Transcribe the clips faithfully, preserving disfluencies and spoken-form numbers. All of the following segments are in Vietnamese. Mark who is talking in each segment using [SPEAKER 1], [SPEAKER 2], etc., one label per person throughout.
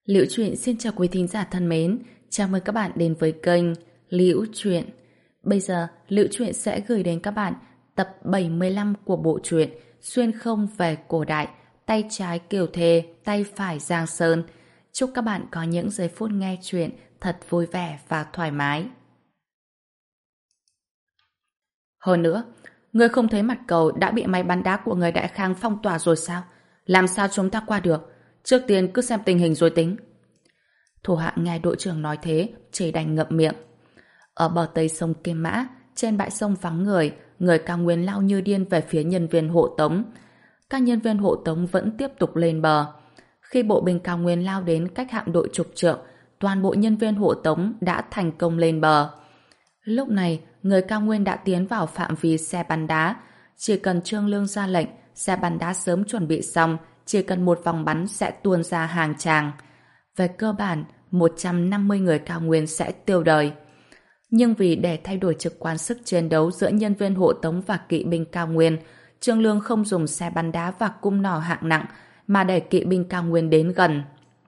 [SPEAKER 1] Liễu Chuyện xin chào quý thính giả thân mến, chào mừng các bạn đến với kênh Liễu Chuyện. Bây giờ, Liễu Chuyện sẽ gửi đến các bạn tập bảy mươi lăm của bộ truyện Xuyên không về cổ đại, tay trái Kiều Thề, tay phải Giang Sơn. Chúc các bạn có những giây phút nghe chuyện thật vui vẻ và thoải mái. Hơn nữa, ngươi không thấy mặt cầu đã bị máy bắn đá của người Đại Khang phong tỏa rồi sao? Làm sao chúng ta qua được? Trước tiên cứ xem tình hình rồi tính. Thủ hạ nghe đội trưởng nói thế, chỉ đành ngậm miệng. Ở bờ tây sông Kim Mã, trên bãi sông vắng người, người Cao Nguyên lao như điên về phía nhân viên hộ tống. Các nhân viên hộ tống vẫn tiếp tục lên bờ. Khi bộ binh Cao Nguyên lao đến cách hạm đội chục trượng, toàn bộ nhân viên hộ tống đã thành công lên bờ. Lúc này, người Cao Nguyên đã tiến vào phạm vi xe bắn đá. Chỉ cần Trương Lương ra lệnh, xe bắn đá sớm chuẩn bị xong, chỉ cần một vòng bắn sẽ tuôn ra hàng tràng. Về cơ bản, một trăm năm mươi người Cao Nguyên sẽ tiêu đời. Nhưng vì để thay đổi trực quan sức chiến đấu giữa nhân viên hộ tống và kỵ binh Cao Nguyên, Trương Lương không dùng xe bắn đá và cung nỏ hạng nặng, mà để kỵ binh Cao Nguyên đến gần.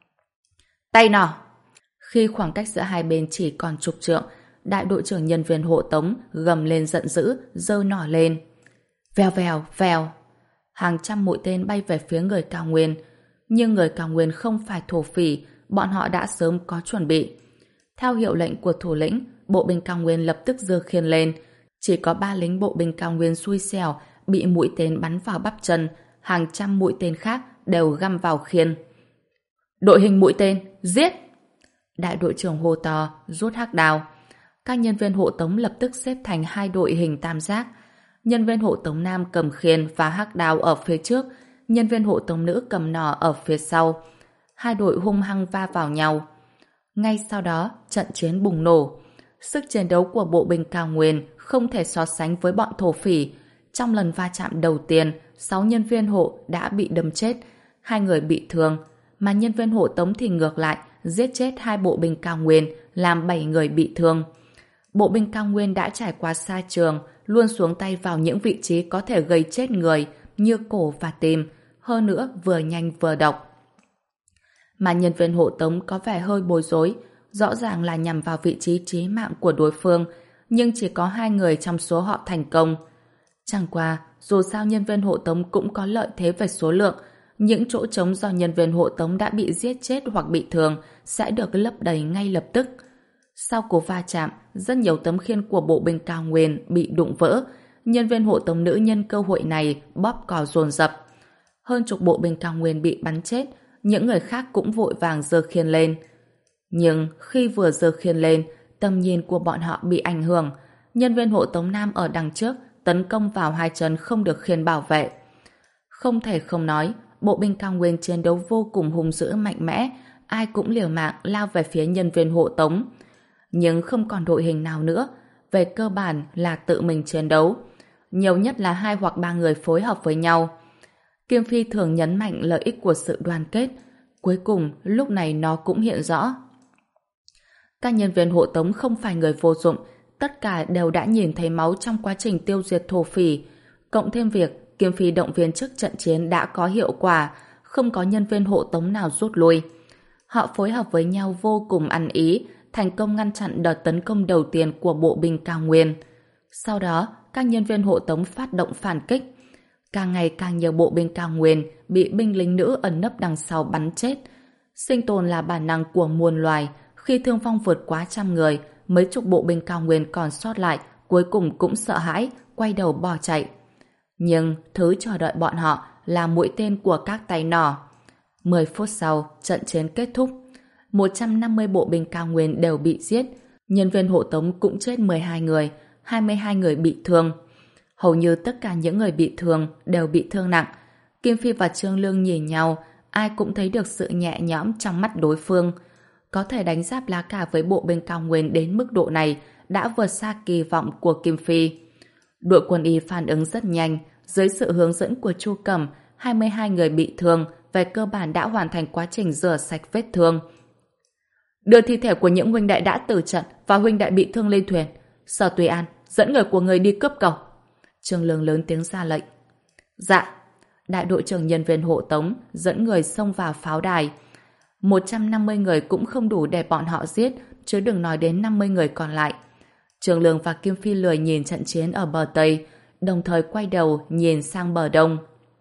[SPEAKER 1] Tay nỏ! Khi khoảng cách giữa hai bên chỉ còn chục trượng, đại đội trưởng nhân viên hộ tống gầm lên giận dữ, giơ nỏ lên. Vèo vèo, vèo! Hàng trăm mũi tên bay về phía người Cao Nguyên. Nhưng người Cao Nguyên không phải thổ phỉ, bọn họ đã sớm có chuẩn bị. Theo hiệu lệnh của thủ lĩnh, bộ binh Cao Nguyên lập tức giơ khiên lên. Chỉ có ba lính bộ binh Cao Nguyên xui xẻo bị mũi tên bắn vào bắp chân, hàng trăm mũi tên khác đều găm vào khiên. Đội hình mũi tên, giết! Đại đội trưởng hô to, rút hắc đao. Các nhân viên hộ tống lập tức xếp thành hai đội hình tam giác. Nhân viên hộ tống nam cầm khiên và hắc đao ở phía trước, nhân viên hộ tống nữ cầm nỏ ở phía sau. Hai đội hung hăng va vào nhau. Ngay sau đó, trận chiến bùng nổ. Sức chiến đấu của bộ binh Cao Nguyên không thể so sánh với bọn thổ phỉ. Trong lần va chạm đầu tiên, sáu nhân viên hộ đã bị đâm chết, hai người bị thương, mà nhân viên hộ tống thì ngược lại, giết chết hai bộ binh Cao Nguyên, làm bảy người bị thương. Bộ binh Cao Nguyên đã trải qua xa trường, luôn xuống tay vào những vị trí có thể gây chết người, như cổ và tim, hơn nữa vừa nhanh vừa độc. Mà nhân viên hộ tống có vẻ hơi bối rối, rõ ràng là nhằm vào vị trí chí mạng của đối phương, nhưng chỉ có hai người trong số họ thành công. Chẳng qua, dù sao nhân viên hộ tống cũng có lợi thế về số lượng, những chỗ trống do nhân viên hộ tống đã bị giết chết hoặc bị thương sẽ được lấp đầy ngay lập tức. Sau cú va chạm, rất nhiều tấm khiên của bộ binh Cao Nguyên bị đụng vỡ, nhân viên hộ tống nữ nhân cơ hội này bóp cò dồn dập. Hơn chục bộ binh Cao Nguyên bị bắn chết, những người khác cũng vội vàng giơ khiên lên. Nhưng khi vừa giơ khiên lên, tầm nhìn của bọn họ bị ảnh hưởng. Nhân viên hộ tống nam ở đằng trước tấn công vào hai chân không được khiên bảo vệ. Không thể không nói, bộ binh Cao Nguyên chiến đấu vô cùng hung dữ mạnh mẽ, ai cũng liều mạng lao về phía nhân viên hộ tống. Nhưng không còn đội hình nào nữa, về cơ bản là tự mình chiến đấu. Nhiều nhất là hai hoặc ba người phối hợp với nhau. Kim Phi thường nhấn mạnh lợi ích của sự đoàn kết. Cuối cùng, lúc này nó cũng hiện rõ. Các nhân viên hộ tống không phải người vô dụng, tất cả đều đã nhìn thấy máu trong quá trình tiêu diệt thổ phỉ. Cộng thêm việc Kim Phi động viên trước trận chiến đã có hiệu quả, không có nhân viên hộ tống nào rút lui. Họ phối hợp với nhau vô cùng ăn ý, thành công ngăn chặn đợt tấn công đầu tiên của bộ binh Cao Nguyên. Sau đó, các nhân viên hộ tống phát động phản kích. Càng ngày càng nhiều bộ binh Cao Nguyên bị binh lính nữ ẩn nấp đằng sau bắn chết. Sinh tồn là bản năng của muôn loài, khi thương vong vượt quá trăm người, mấy chục bộ binh Cao Nguyên còn sót lại cuối cùng cũng sợ hãi, quay đầu bỏ chạy. Nhưng thứ chờ đợi bọn họ là mũi tên của các tay nỏ. Mười phút sau, trận chiến kết thúc. một trăm năm mươi bộ binh Cao Nguyên đều bị giết, nhân viên hộ tống cũng chết mười hai người, hai mươi hai người bị thương. Hầu như tất cả những người bị thương đều bị thương nặng. Kim Phi và Trương Lương nhìn nhau, ai cũng thấy được sự nhẹ nhõm trong mắt đối phương. Có thể đánh giáp lá cà với bộ binh Cao Nguyên đến mức độ này đã vượt xa kỳ vọng của Kim Phi. Đội quân y phản ứng rất nhanh, dưới sự hướng dẫn của Chu Cẩm, hai mươi hai người bị thương về cơ bản đã hoàn thành quá trình rửa sạch vết thương. Đưa thi thể của những huynh đệ đã tử trận và huynh đệ bị thương lên thuyền. Sở Tùy An, dẫn người của người đi cướp cầu. Trương Lương lớn tiếng ra lệnh. Dạ. Đại đội trưởng nhân viên hộ tống dẫn người xông vào pháo đài. một trăm năm mươi người cũng không đủ để bọn họ giết, chứ đừng nói đến năm mươi người còn lại. Trường Lương và Kim Phi lười nhìn trận chiến ở bờ Tây, đồng thời quay đầu nhìn sang bờ Đông.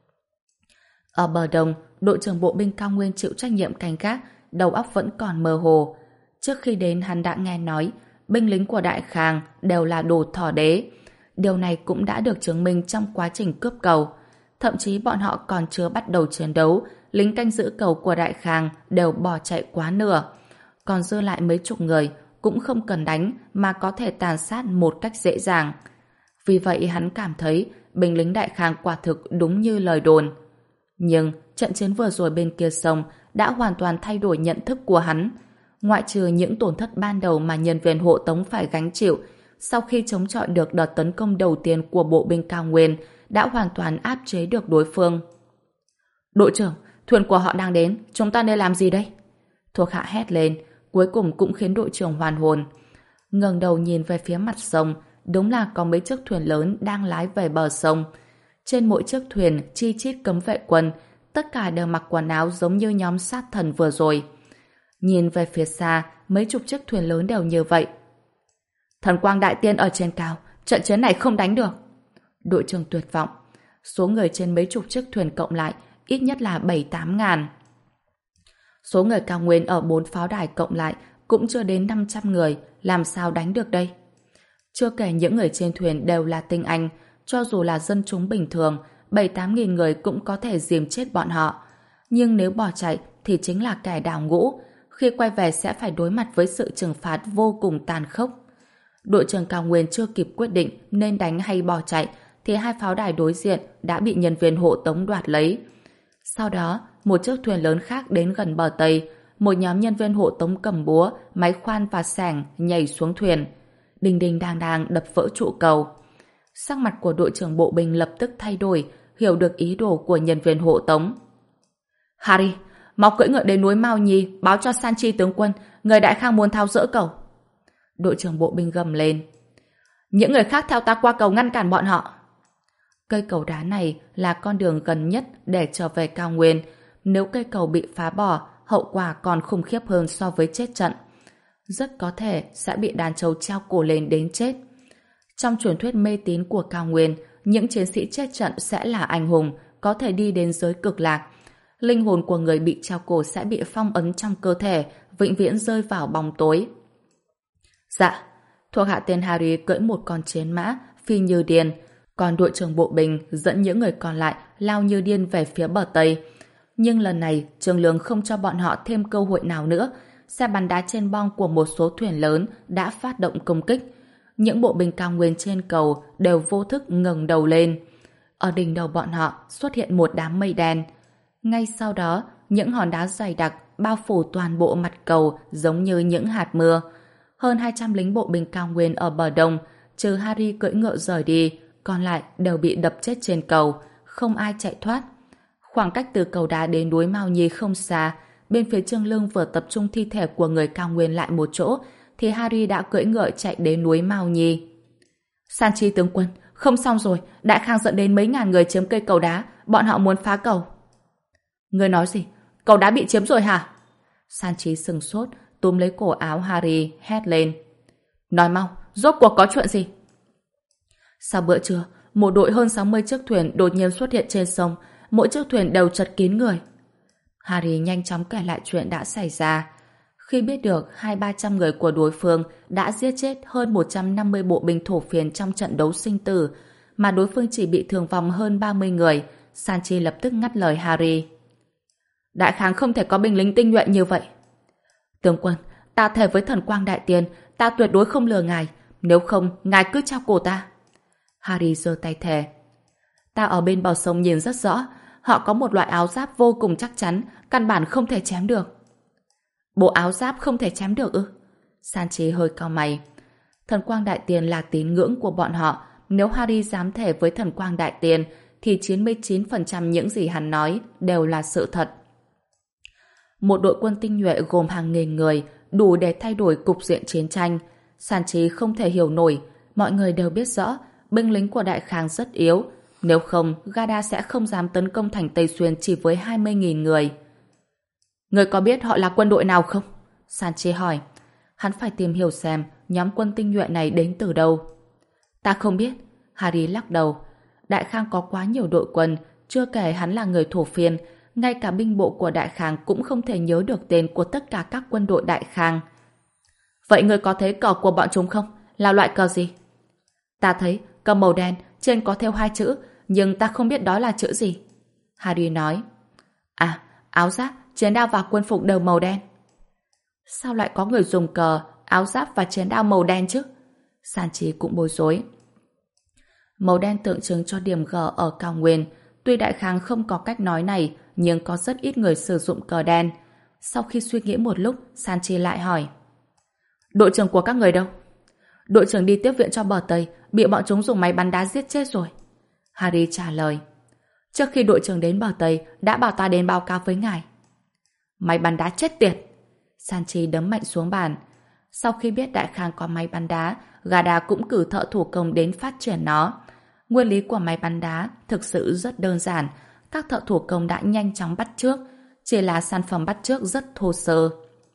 [SPEAKER 1] Ở bờ Đông, đội trưởng bộ binh cao nguyên chịu trách nhiệm canh gác, đầu óc vẫn còn mơ hồ. Trước khi đến hắn đã nghe nói, binh lính của Đại Khang đều là đồ thỏ đế. Điều này cũng đã được chứng minh trong quá trình cướp cầu. Thậm chí bọn họ còn chưa bắt đầu chiến đấu, lính canh giữ cầu của Đại Khang đều bỏ chạy quá nửa. Còn dư lại mấy chục người cũng không cần đánh mà có thể tàn sát một cách dễ dàng. Vì vậy hắn cảm thấy binh lính Đại Khang quả thực đúng như lời đồn. Nhưng trận chiến vừa rồi bên kia sông đã hoàn toàn thay đổi nhận thức của hắn. Ngoại trừ những tổn thất ban đầu mà nhân viên hộ tống phải gánh chịu, sau khi chống chọi được đợt tấn công đầu tiên của bộ binh cao nguyên, đã hoàn toàn áp chế được đối phương. Đội trưởng, thuyền của họ đang đến, chúng ta nên làm gì đây? Thuộc hạ hét lên, cuối cùng cũng khiến đội trưởng hoàn hồn. Ngẩng đầu nhìn về phía mặt sông, đúng là có mấy chiếc thuyền lớn đang lái về bờ sông. Trên mỗi chiếc thuyền chi chít cấm vệ quân, tất cả đều mặc quần áo giống như nhóm sát thần vừa rồi. Nhìn về phía xa, mấy chục chiếc thuyền lớn đều như vậy. Thần quang đại tiên ở trên cao, trận chiến này không đánh được. Đội trưởng tuyệt vọng. Số người trên mấy chục chiếc thuyền cộng lại ít nhất là bảy tám ngàn. Số người cao nguyên ở bốn pháo đài cộng lại cũng chưa đến năm trăm người, làm sao đánh được đây? Chưa kể những người trên thuyền đều là tinh anh, cho dù là dân chúng bình thường, bảy tám nghìn người cũng có thể dìm chết bọn họ. Nhưng nếu bỏ chạy thì chính là kẻ đào ngũ, khi quay về sẽ phải đối mặt với sự trừng phạt vô cùng tàn khốc. Đội trưởng cao nguyên chưa kịp quyết định nên đánh hay bỏ chạy, thì hai pháo đài đối diện đã bị nhân viên hộ tống đoạt lấy. Sau đó, một chiếc thuyền lớn khác đến gần bờ Tây, một nhóm nhân viên hộ tống cầm búa, máy khoan và xẻng nhảy xuống thuyền. Đinh đinh đang đang đập vỡ trụ cầu. Sắc mặt của đội trưởng bộ binh lập tức thay đổi, hiểu được ý đồ của nhân viên hộ tống. Harry, mau cưỡi ngựa đến núi Mao Nhi, báo cho Sanchi tướng quân, người Đại Khang muốn tháo dỡ cầu. Đội trưởng bộ binh gầm lên. Những người khác theo ta qua cầu ngăn cản bọn họ. Cây cầu đá này là con đường gần nhất để trở về cao nguyên. Nếu cây cầu bị phá bỏ, hậu quả còn khủng khiếp hơn so với chết trận. Rất có thể sẽ bị đàn trâu treo cổ lên đến chết. Trong truyền thuyết mê tín của cao nguyên, những chiến sĩ chết trận sẽ là anh hùng, có thể đi đến giới cực lạc. Linh hồn của người bị treo cổ sẽ bị phong ấn trong cơ thể, vĩnh viễn rơi vào bóng tối. Dạ, thuộc hạ tên Harry cưỡi một con chiến mã, phi như điên, còn đội trưởng bộ binh dẫn những người còn lại lao như điên về phía bờ Tây. Nhưng lần này, Trường Lương không cho bọn họ thêm cơ hội nào nữa. Xe bắn đá trên bong của một số thuyền lớn đã phát động công kích. Những bộ binh cao nguyên trên cầu đều vô thức ngẩng đầu lên. Ở đỉnh đầu bọn họ xuất hiện một đám mây đen. Ngay sau đó, những hòn đá dày đặc bao phủ toàn bộ mặt cầu giống như những hạt mưa. Hơn hai trăm lính bộ binh cao nguyên ở bờ đông, trừ Harry cưỡi ngựa rời đi, còn lại đều bị đập chết trên cầu, không ai chạy thoát. Khoảng cách từ cầu đá đến núi Mao Nhi không xa, bên phía Trương Lương vừa tập trung thi thể của người cao nguyên lại một chỗ, thì Harry đã cưỡi ngựa chạy đến núi Mao Nhi. Sanchi tướng quân, không xong rồi, Đại Khang dẫn đến mấy ngàn người chiếm cây cầu đá, bọn họ muốn phá cầu. Ngươi nói gì? Cầu đá bị chiếm rồi hả? Sanchi sừng sốt, túm lấy cổ áo Harry, hét lên. Nói mau, rốt cuộc có chuyện gì? Sau bữa trưa, một đội hơn sáu mươi chiếc thuyền đột nhiên xuất hiện trên sông, mỗi chiếc thuyền đều chật kín người. Harry nhanh chóng kể lại chuyện đã xảy ra. Khi biết được hai ba trăm người của đối phương đã giết chết hơn một trăm năm mươi bộ binh thổ phiến trong trận đấu sinh tử, mà đối phương chỉ bị thương vong hơn ba mươi người, Sanchi lập tức ngắt lời Harry. Đại Khang không thể có binh lính tinh nhuệ như vậy. Tướng quân, ta thề với thần quang đại tiên, ta tuyệt đối không lừa ngài, nếu không, ngài cứ treo cổ ta. Harry giơ tay thề. Ta ở bên bờ sông nhìn rất rõ, họ có một loại áo giáp vô cùng chắc chắn, căn bản không thể chém được. Bộ áo giáp không thể chém được ư? Sanchi hơi cau mày. Thần quang đại tiên là tín ngưỡng của bọn họ, nếu Harry dám thề với thần quang đại tiên thì chín mươi chín phần trăm những gì hắn nói đều là sự thật. Một đội quân tinh nhuệ gồm hàng nghìn người, đủ để thay đổi cục diện chiến tranh. Sanchi không thể hiểu nổi, mọi người đều biết rõ binh lính của Đại Khang rất yếu, nếu không Gada sẽ không dám tấn công thành Tây Xuyên chỉ với hai mươi nghìn người. Người có biết họ là quân đội nào không? Sanchi hỏi. Hắn phải tìm hiểu xem nhóm quân tinh nhuệ này đến từ đâu. Ta không biết. Harry lắc đầu. Đại Khang có quá nhiều đội quân, chưa kể hắn là người thổ phiên, ngay cả binh bộ của Đại Khang cũng không thể nhớ được tên của tất cả các quân đội Đại Khang. Vậy người có thấy cờ của bọn chúng không? Là loại cờ gì? Ta thấy cờ màu đen, trên có thêu hai chữ, nhưng ta không biết đó là chữ gì. Harry nói. À, áo giáp, chiến đao và quân phục đều màu đen. Sao lại có người dùng cờ, áo giáp và chiến đao màu đen chứ? Sanchi cũng bối rối. Màu đen tượng trưng cho điểm G ở cao nguyên. Tuy Đại Khang không có cách nói này, nhưng có rất ít người sử dụng cờ đen. Sau khi suy nghĩ một lúc, Sanchi lại hỏi. Đội trưởng của các người đâu? Đội trưởng đi tiếp viện cho bờ Tây, bị bọn chúng dùng máy bắn đá giết chết rồi. Harry trả lời. Trước khi đội trưởng đến bờ Tây, đã bảo ta đến báo cáo với ngài. Máy bắn đá chết tiệt! Sanchi đấm mạnh xuống bàn. Sau khi biết Đại Khang có máy bắn đá, Gada cũng cử thợ thủ công đến phát triển nó. Nguyên lý của máy bắn đá thực sự rất đơn giản. Các thợ thủ công đã nhanh chóng bắt chước, chỉ là sản phẩm bắt chước rất thô sơ.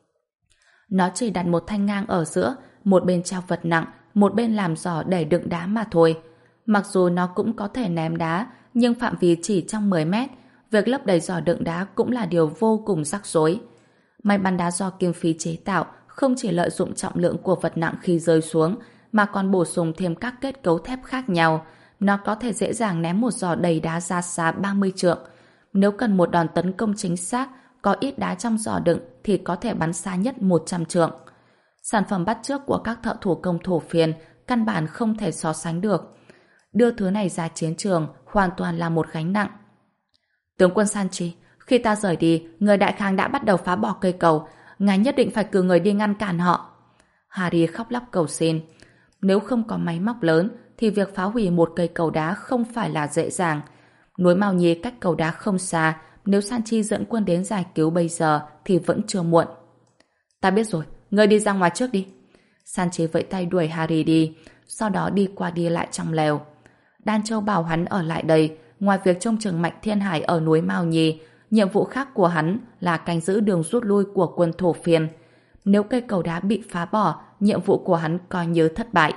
[SPEAKER 1] Nó chỉ đặt một thanh ngang ở giữa, một bên treo vật nặng, một bên làm giỏ để đựng đá mà thôi. Mặc dù nó cũng có thể ném đá, nhưng phạm vi chỉ trong mười mét, việc lấp đầy giỏ đựng đá cũng là điều vô cùng rắc rối. Máy bắn đá do kim phi chế tạo không chỉ lợi dụng trọng lượng của vật nặng khi rơi xuống, mà còn bổ sung thêm các kết cấu thép khác nhau. Nó có thể dễ dàng ném một giỏ đầy đá ra xa ba mươi trượng. Nếu cần một đòn tấn công chính xác, có ít đá trong giỏ đựng thì có thể bắn xa nhất một trăm trượng. Sản phẩm bắt chước của các thợ thủ công thổ phiên căn bản không thể so sánh được. Đưa thứ này ra chiến trường hoàn toàn là một gánh nặng. Tướng quân Sanchi, khi ta rời đi, người Đại Khang đã bắt đầu phá bỏ cây cầu. Ngài nhất định phải cử người đi ngăn cản họ. Harry khóc lóc cầu xin. Nếu không có máy móc lớn, thì việc phá hủy một cây cầu đá không phải là dễ dàng. Núi Mao Nhi cách cầu đá không xa, nếu Sanchi dẫn quân đến giải cứu bây giờ thì vẫn chưa muộn. Ta biết rồi, ngươi đi ra ngoài trước đi. Sanchi vẫy tay đuổi Harry đi, sau đó đi qua đi lại trong lều. Đan Châu bảo hắn ở lại đây, ngoài việc trông chừng Mạnh Thiên Hải ở núi Mao Nhi, nhiệm vụ khác của hắn là canh giữ đường rút lui của quân thổ phiên. Nếu cây cầu đá bị phá bỏ, nhiệm vụ của hắn coi như thất bại.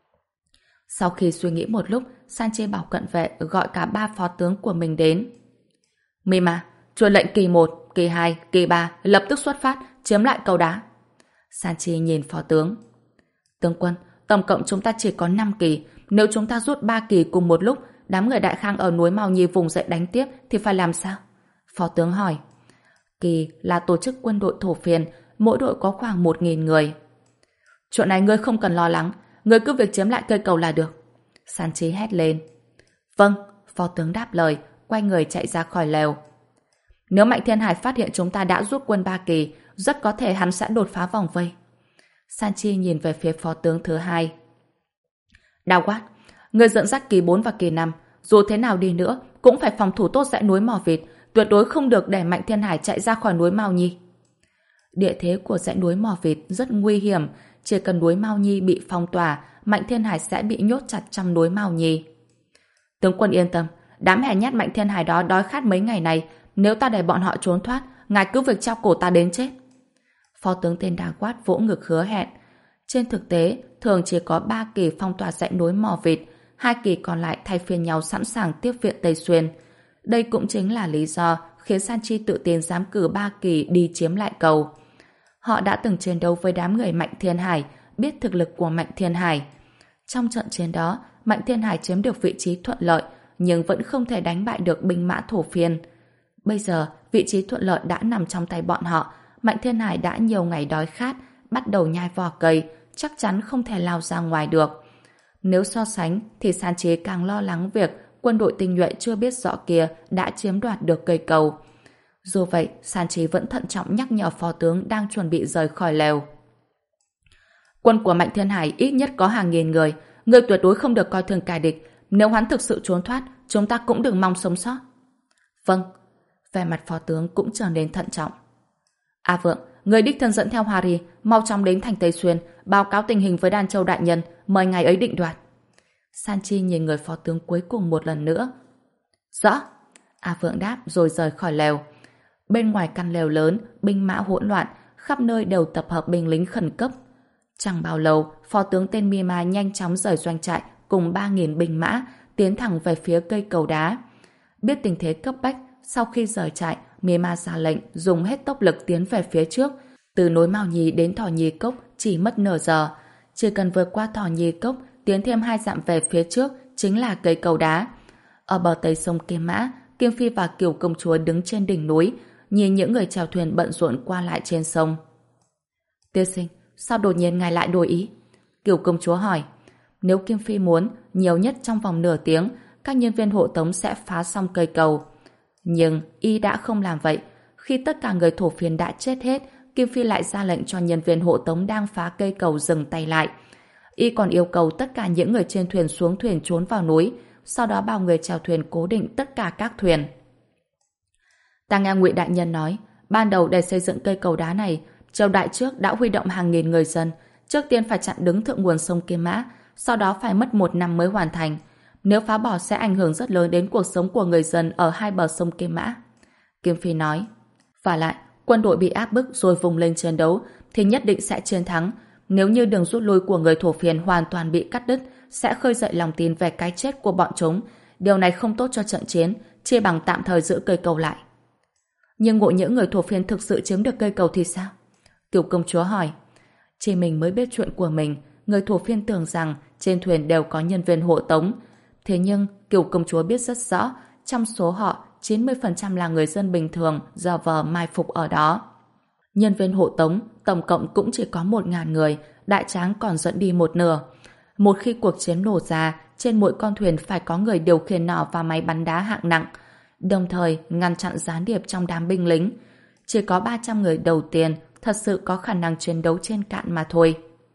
[SPEAKER 1] Sau khi suy nghĩ một lúc, Sanchi bảo cận vệ gọi cả ba phó tướng của mình đến. Mima, truyền lệnh kỳ một, kỳ hai, kỳ ba lập tức xuất phát, chiếm lại cầu đá. Sanchi nhìn phó tướng. Tướng quân, tổng cộng chúng ta chỉ có năm kỳ. Nếu chúng ta rút ba kỳ cùng một lúc, đám người Đại Khang ở núi Mao Nhi vùng dậy đánh tiếp thì phải làm sao? Phó tướng hỏi. Kỳ là tổ chức quân đội thổ phiên, mỗi đội có khoảng một nghìn người. Chuyện này ngươi không cần lo lắng, ngươi cứ việc chiếm lại cây cầu là được. Sanchi hét lên. Vâng, phó tướng đáp lời, quay người chạy ra khỏi lều. Nếu Mạnh Thiên Hải phát hiện chúng ta đã rút quân ba kỳ, rất có thể hắn sẽ đột phá vòng vây. Sanchi nhìn về phía phó tướng thứ hai. Đào Quát, người dẫn dắt kỳ bốn và kỳ năm, dù thế nào đi nữa cũng phải phòng thủ tốt dãy núi Mò Vịt, tuyệt đối không được để Mạnh Thiên Hải chạy ra khỏi núi Mao Nhi. Địa thế của dãy núi Mò Vịt rất nguy hiểm, chỉ cần núi Mao Nhi bị phong tỏa, Mạnh Thiên Hải sẽ bị nhốt chặt trong núi Mao Nhi. Tướng quân yên tâm, đám hèn nhát Mạnh Thiên Hải đó đói khát mấy ngày này, nếu ta để bọn họ trốn thoát, ngài cứ việc treo cổ ta đến chết. Phó tướng tên Đào Quát vỗ ngực hứa hẹn. Trên thực tế, thường chỉ có ba kỳ phong tỏa dãy núi Mò Vịt, hai kỳ còn lại thay phiên nhau sẵn sàng tiếp viện Tây Xuyên. Đây cũng chính là lý do khiến Sanchi tự tin dám cử ba kỳ đi chiếm lại cầu. Họ đã từng chiến đấu với đám người Mạnh Thiên Hải, biết thực lực của Mạnh Thiên Hải. Trong trận chiến đó, Mạnh Thiên Hải chiếm được vị trí thuận lợi, nhưng vẫn không thể đánh bại được binh mã thổ phiên. Bây giờ, vị trí thuận lợi đã nằm trong tay bọn họ. Mạnh Thiên Hải đã nhiều ngày đói khát, bắt đầu nhai vỏ cây, chắc chắn không thể lao ra ngoài được. Nếu so sánh, thì Sanchi càng lo lắng việc quân đội tinh nhuệ chưa biết rõ kia đã chiếm đoạt được cây cầu. Dù vậy, Sanchi vẫn thận trọng nhắc nhở phó tướng đang chuẩn bị rời khỏi lều. Quân của Mạnh Thiên Hải ít nhất có hàng nghìn người, người tuyệt đối không được coi thường kẻ địch. Nếu hắn thực sự trốn thoát, chúng ta cũng đừng mong sống sót. Vâng. Vẻ mặt phó tướng cũng trở nên thận trọng. A Vượng, người đích thân dẫn theo Harry, mau chóng đến thành Tây Xuyên, báo cáo tình hình với Đan Châu đại nhân, mời ngài ấy định đoạt. Sanchi nhìn người phó tướng cuối cùng một lần nữa. Rõ. A Vượng đáp rồi rời khỏi lều. Bên ngoài căn lều lớn, binh mã hỗn loạn, khắp nơi đều tập hợp binh lính khẩn cấp. Chẳng bao lâu, phó tướng tên Mima nhanh chóng rời doanh trại cùng ba nghìn binh mã, tiến thẳng về phía cây cầu đá. Biết tình thế cấp bách, sau khi rời trại, Mima ra lệnh dùng hết tốc lực tiến về phía trước. Từ núi Mao Nhì đến Thỏ Nhì Cốc chỉ mất nửa giờ. Chỉ cần vượt qua Thỏ Nhì Cốc, tiến thêm hai dặm về phía trước chính là cây cầu đá. Ở bờ tây sông Kim Mã, Kim Phi và Kiều công chúa đứng trên đỉnh núi, nhìn những người chèo thuyền bận rộn qua lại trên sông. Tiên sinh, sao đột nhiên ngài lại đổi ý? Kiều công chúa hỏi. Nếu Kim Phi muốn, nhiều nhất trong vòng nửa tiếng, các nhân viên hộ tống sẽ phá xong cây cầu. Nhưng y đã không làm vậy. Khi tất cả người thổ phiên đã chết hết, Kim Phi lại ra lệnh cho nhân viên hộ tống đang phá cây cầu dừng tay lại. Y còn yêu cầu tất cả những người trên thuyền xuống thuyền trốn vào núi, sau đó bảo người chèo thuyền cố định tất cả các thuyền. Ta nghe Ngụy đại nhân nói, ban đầu để xây dựng cây cầu đá này, triều đại trước đã huy động hàng nghìn người dân, trước tiên phải chặn đứng thượng nguồn sông Kim Mã, sau đó phải mất một năm mới hoàn thành. Nếu phá bỏ sẽ ảnh hưởng rất lớn đến cuộc sống của người dân ở hai bờ sông Kim Mã. Kim Phi nói. Và lại, quân đội bị áp bức rồi vùng lên chiến đấu thì nhất định sẽ chiến thắng. Nếu như đường rút lui của người thổ phiên hoàn toàn bị cắt đứt, sẽ khơi dậy lòng tin về cái chết của bọn chúng. Điều này không tốt cho trận chiến, chia bằng tạm thời giữ cây cầu lại. Nhưng ngộ nhỡ người thổ phiên thực sự chiếm được cây cầu thì sao? Kiều công chúa hỏi. Chỉ mình mới biết chuyện của mình, người thổ phiên tưởng rằng trên thuyền đều có nhân viên hộ tống. Thế nhưng Kiều công chúa biết rất rõ, trong số họ chín mươi phần trăm là người dân bình thường giờ vờ mai phục ở đó. Nhân viên hộ tống tổng cộng cũng chỉ có một ngàn người, Đại Tráng còn dẫn đi một nửa. Một khi cuộc chiến nổ ra, trên mỗi con thuyền phải có người điều khiển nỏ và máy bắn đá hạng nặng, đồng thời ngăn chặn gián điệp trong đám binh lính. Chỉ có ba trăm người đầu tiên thật sự có khả năng chiến đấu trên cạn mà thôi.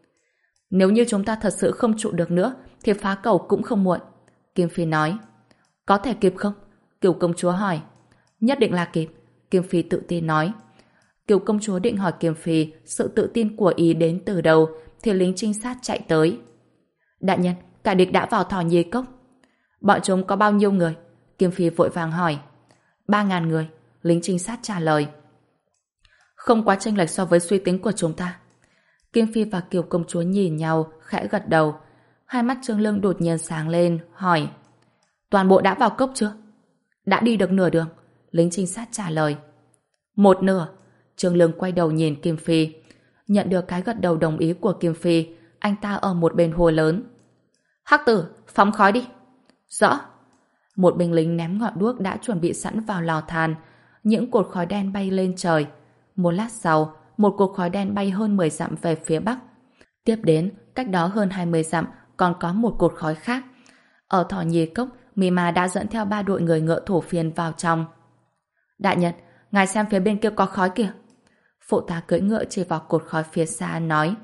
[SPEAKER 1] Nếu như chúng ta thật sự không trụ được nữa, thì phá cầu cũng không muộn. Kim Phi nói. Có thể kịp không? Kiều công chúa hỏi. Nhất định là kịp, Kim Phi tự tin nói. Kiều công chúa định hỏi Kim Phi sự tự tin của ý đến từ đâu, thì lính trinh sát chạy tới. Đại nhân, cả địch đã vào Thỏ Nhì Cốc. Bọn chúng có bao nhiêu người? Kim Phi vội vàng hỏi. Ba ngàn người, lính trinh sát trả lời. Không quá chênh lệch so với suy tính của chúng ta. Kim Phi và Kiều công chúa nhìn nhau, khẽ gật đầu. Hai mắt Trương Lương đột nhiên sáng lên, hỏi. Toàn bộ đã vào cốc chưa? Đã đi được nửa đường, lính trinh sát trả lời. Một nửa. Trương Lương quay đầu nhìn Kim Phi. Nhận được cái gật đầu đồng ý của Kim Phi, anh ta ở một bên hồ lớn. Hắc Tử, phóng khói đi. Rõ. Một binh lính ném ngọn đuốc đã chuẩn bị sẵn vào lò than. Những cột khói đen bay lên trời. Một lát sau, một cột khói đen bay hơn mười dặm về phía bắc. Tiếp đến, cách đó hơn hai mươi dặm còn có một cột khói khác. Ở Thỏ Nhì Cốc, Mima đã dẫn theo ba đội người ngựa thổ phiên vào trong. Đại nhân, ngài xem phía bên kia có khói kìa. Phụ tá cưỡi ngựa chỉ vào cột khói phía xa nói.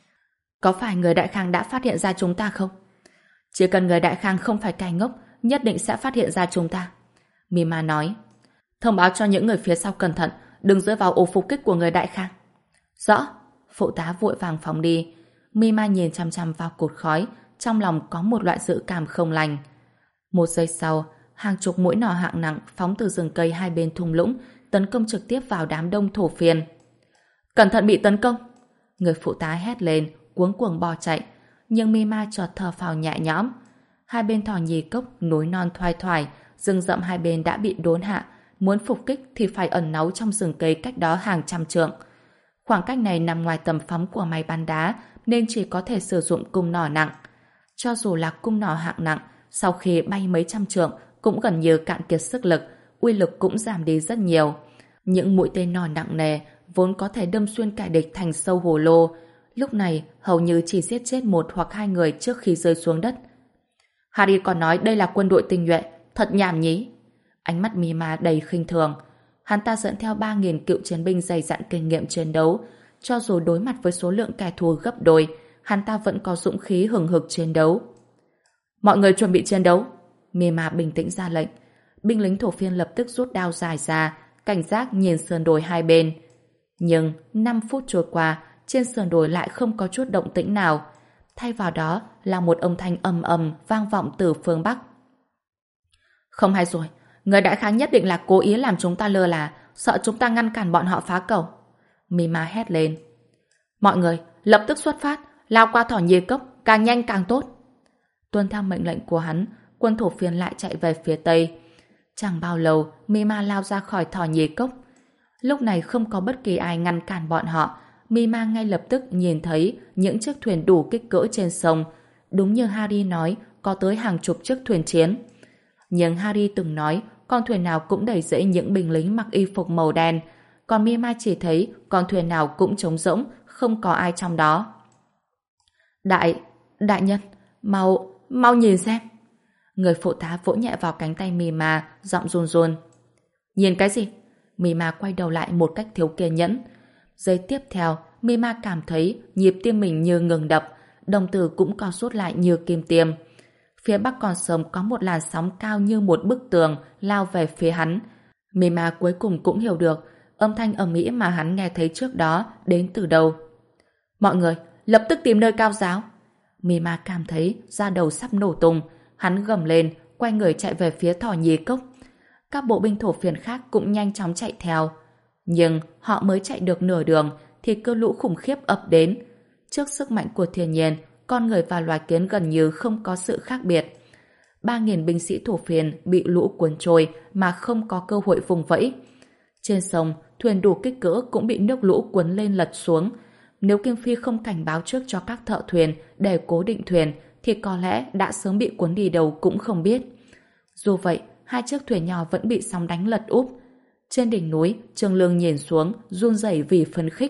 [SPEAKER 1] Có phải người Đại Khang đã phát hiện ra chúng ta không? Chỉ cần người Đại Khang không phải cài ngốc, nhất định sẽ phát hiện ra chúng ta. Mima nói. Thông báo cho những người phía sau cẩn thận, đừng rơi vào ổ phục kích của người Đại Khang. Rõ. Phụ tá vội vàng phóng đi. Mima nhìn chằm chằm vào cột khói, trong lòng có một loại dự cảm không lành. Một giây sau, hàng chục mũi nỏ hạng nặng phóng từ rừng cây hai bên thung lũng, tấn công trực tiếp vào đám đông thổ phiên. Cẩn thận bị tấn công! Người phụ tá hét lên, cuống cuồng bò chạy, nhưng Mima chợt thở phào nhẹ nhõm. Hai bên Thỏ Nhì Cốc, núi non thoai thoải, rừng rậm hai bên đã bị đốn hạ, muốn phục kích thì phải ẩn náu trong rừng cây cách đó hàng trăm trượng. Khoảng cách này nằm ngoài tầm phóng của máy bắn đá, nên chỉ có thể sử dụng cung nỏ nặng. Cho dù là cung nỏ hạng nặng, sau khi bay mấy trăm trượng cũng gần như cạn kiệt sức lực, uy lực cũng giảm đi rất nhiều. Những mũi tên nỏ nặng nề vốn có thể đâm xuyên kẻ địch thành sâu hồ lô, lúc này hầu như chỉ giết chết một hoặc hai người trước khi rơi xuống đất. Harry còn nói đây là quân đội tinh nhuệ, thật nhảm nhí. Ánh mắt Mima đầy khinh thường. Hắn ta dẫn theo ba nghìn cựu chiến binh dày dặn kinh nghiệm chiến đấu, cho dù đối mặt với số lượng kẻ thù gấp đôi, hắn ta vẫn có dũng khí hừng hực chiến đấu. Mọi người chuẩn bị chiến đấu. Mima bình tĩnh ra lệnh. Binh lính thổ phiên lập tức rút đao dài ra, cảnh giác nhìn sườn đồi hai bên. Nhưng năm phút trôi qua, trên sườn đồi lại không có chút động tĩnh nào. Thay vào đó là một âm thanh ầm ầm vang vọng từ phương Bắc. Không hay rồi, người Đại Khang nhất định là cố ý làm chúng ta lơ là, sợ chúng ta ngăn cản bọn họ phá cầu. Mima hét lên. Mọi người, lập tức xuất phát, lao qua thỏ nhì cốc, càng nhanh càng tốt. Tuân theo mệnh lệnh của hắn, quân thổ phiên lại chạy về phía tây. Chẳng bao lâu, Mima lao ra khỏi thỏ nhì cốc. Lúc này không có bất kỳ ai ngăn cản bọn họ. Mima ngay lập tức nhìn thấy những chiếc thuyền đủ kích cỡ trên sông. Đúng như Harry nói, có tới hàng chục chiếc thuyền chiến. Nhưng Harry từng nói, con thuyền nào cũng đầy rẫy những binh lính mặc y phục màu đen. Còn Mima chỉ thấy con thuyền nào cũng trống rỗng, không có ai trong đó. Đại, đại nhân, mau, mau nhìn xem. Người phụ tá vỗ nhẹ vào cánh tay Mima, giọng run run. Nhìn cái gì? Mima quay đầu lại một cách thiếu kiên nhẫn. Giây tiếp theo, Mima cảm thấy nhịp tim mình như ngừng đập, đồng tử cũng co rút lại như kim tiêm. Phía bắc con sông có một làn sóng cao như một bức tường lao về phía hắn. Mima cuối cùng cũng hiểu được âm thanh ầm ĩ mà hắn nghe thấy trước đó đến từ đâu. Mọi người, lập tức tìm nơi cao ráo. Mima cảm thấy da đầu sắp nổ tung. Hắn gầm lên, quay người chạy về phía thỏ nhì cốc. Các bộ binh thổ phiên khác cũng nhanh chóng chạy theo. Nhưng họ mới chạy được nửa đường thì cơn lũ khủng khiếp ập đến. Trước sức mạnh của thiên nhiên, con người và loài kiến gần như không có sự khác biệt. Ba nghìn binh sĩ thổ phiên bị lũ cuốn trôi mà không có cơ hội vùng vẫy. Trên sông, thuyền đủ kích cỡ cũng bị nước lũ cuốn lên lật xuống. Nếu Kim Phi không cảnh báo trước cho các thợ thuyền để cố định thuyền thì có lẽ đã sớm bị cuốn đi đâu cũng không biết. Dù vậy, hai chiếc thuyền nhỏ vẫn bị sóng đánh lật úp. Trên đỉnh núi, Trương Lương nhìn xuống, run rẩy vì phấn khích.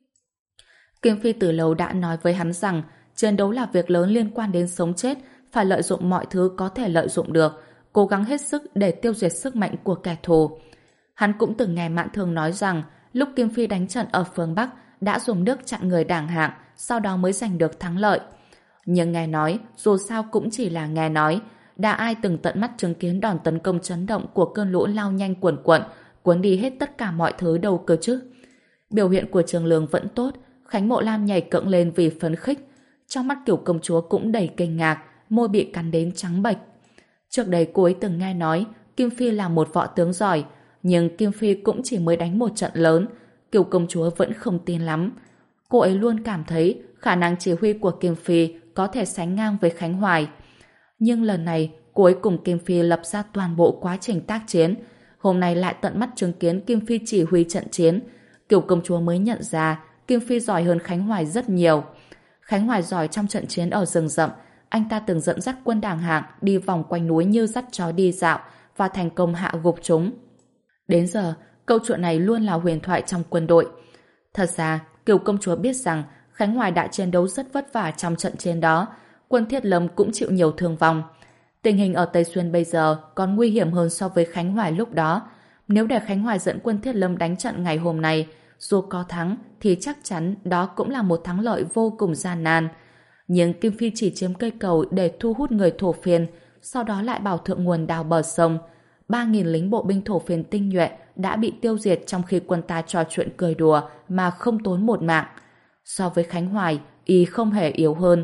[SPEAKER 1] Kim Phi từ lâu đã nói với hắn rằng chiến đấu là việc lớn liên quan đến sống chết, phải lợi dụng mọi thứ có thể lợi dụng được, cố gắng hết sức để tiêu diệt sức mạnh của kẻ thù. Hắn cũng từng nghe Mạn Thường nói rằng lúc Kim Phi đánh trận ở phương Bắc đã dùng nước chặn người đảng hạng, sau đó mới giành được thắng lợi. Nhưng nghe nói, dù sao cũng chỉ là nghe nói, đã ai từng tận mắt chứng kiến đòn tấn công chấn động của cơn lũ lao nhanh cuồn cuộn, cuốn đi hết tất cả mọi thứ đâu cơ chứ. Biểu hiện của Trường Lương vẫn tốt, Khánh Mộ Lam nhảy cẫng lên vì phấn khích. Trong mắt Kiểu công chúa cũng đầy kinh ngạc, môi bị cắn đến trắng bệch. Trước đây cô ấy từng nghe nói Kim Phi là một võ tướng giỏi, nhưng Kim Phi cũng chỉ mới đánh một trận lớn. Kiểu công chúa vẫn không tin lắm. Cô ấy luôn cảm thấy khả năng chỉ huy của Kim Phi có thể sánh ngang với Khánh Hoài. Nhưng lần này, cô ấy cùng Kim Phi lập ra toàn bộ quá trình tác chiến. Hôm nay lại tận mắt chứng kiến Kim Phi chỉ huy trận chiến. Kiểu công chúa mới nhận ra Kim Phi giỏi hơn Khánh Hoài rất nhiều. Khánh Hoài giỏi trong trận chiến ở rừng rậm. Anh ta từng dẫn dắt quân đàng hạng đi vòng quanh núi như dắt chó đi dạo và thành công hạ gục chúng. Đến giờ, câu chuyện này luôn là huyền thoại trong quân đội. Thật ra, Kiều công chúa biết rằng Khánh Hoài đã chiến đấu rất vất vả trong trận chiến đó. Quân Thiết Lâm cũng chịu nhiều thương vong. Tình hình ở Tây Xuyên bây giờ còn nguy hiểm hơn so với Khánh Hoài lúc đó. Nếu để Khánh Hoài dẫn quân Thiết Lâm đánh trận ngày hôm nay, dù có thắng thì chắc chắn đó cũng là một thắng lợi vô cùng gian nan. Nhưng Kim Phi chỉ chiếm cây cầu để thu hút người thổ phiên, sau đó lại bảo thượng nguồn đào bờ sông. Ba nghìn lính bộ binh thổ phiên tinh nhuệ đã bị tiêu diệt trong khi quân ta trò chuyện cười đùa mà không tốn một mạng. So với Khánh Hoài, y không hề yếu hơn.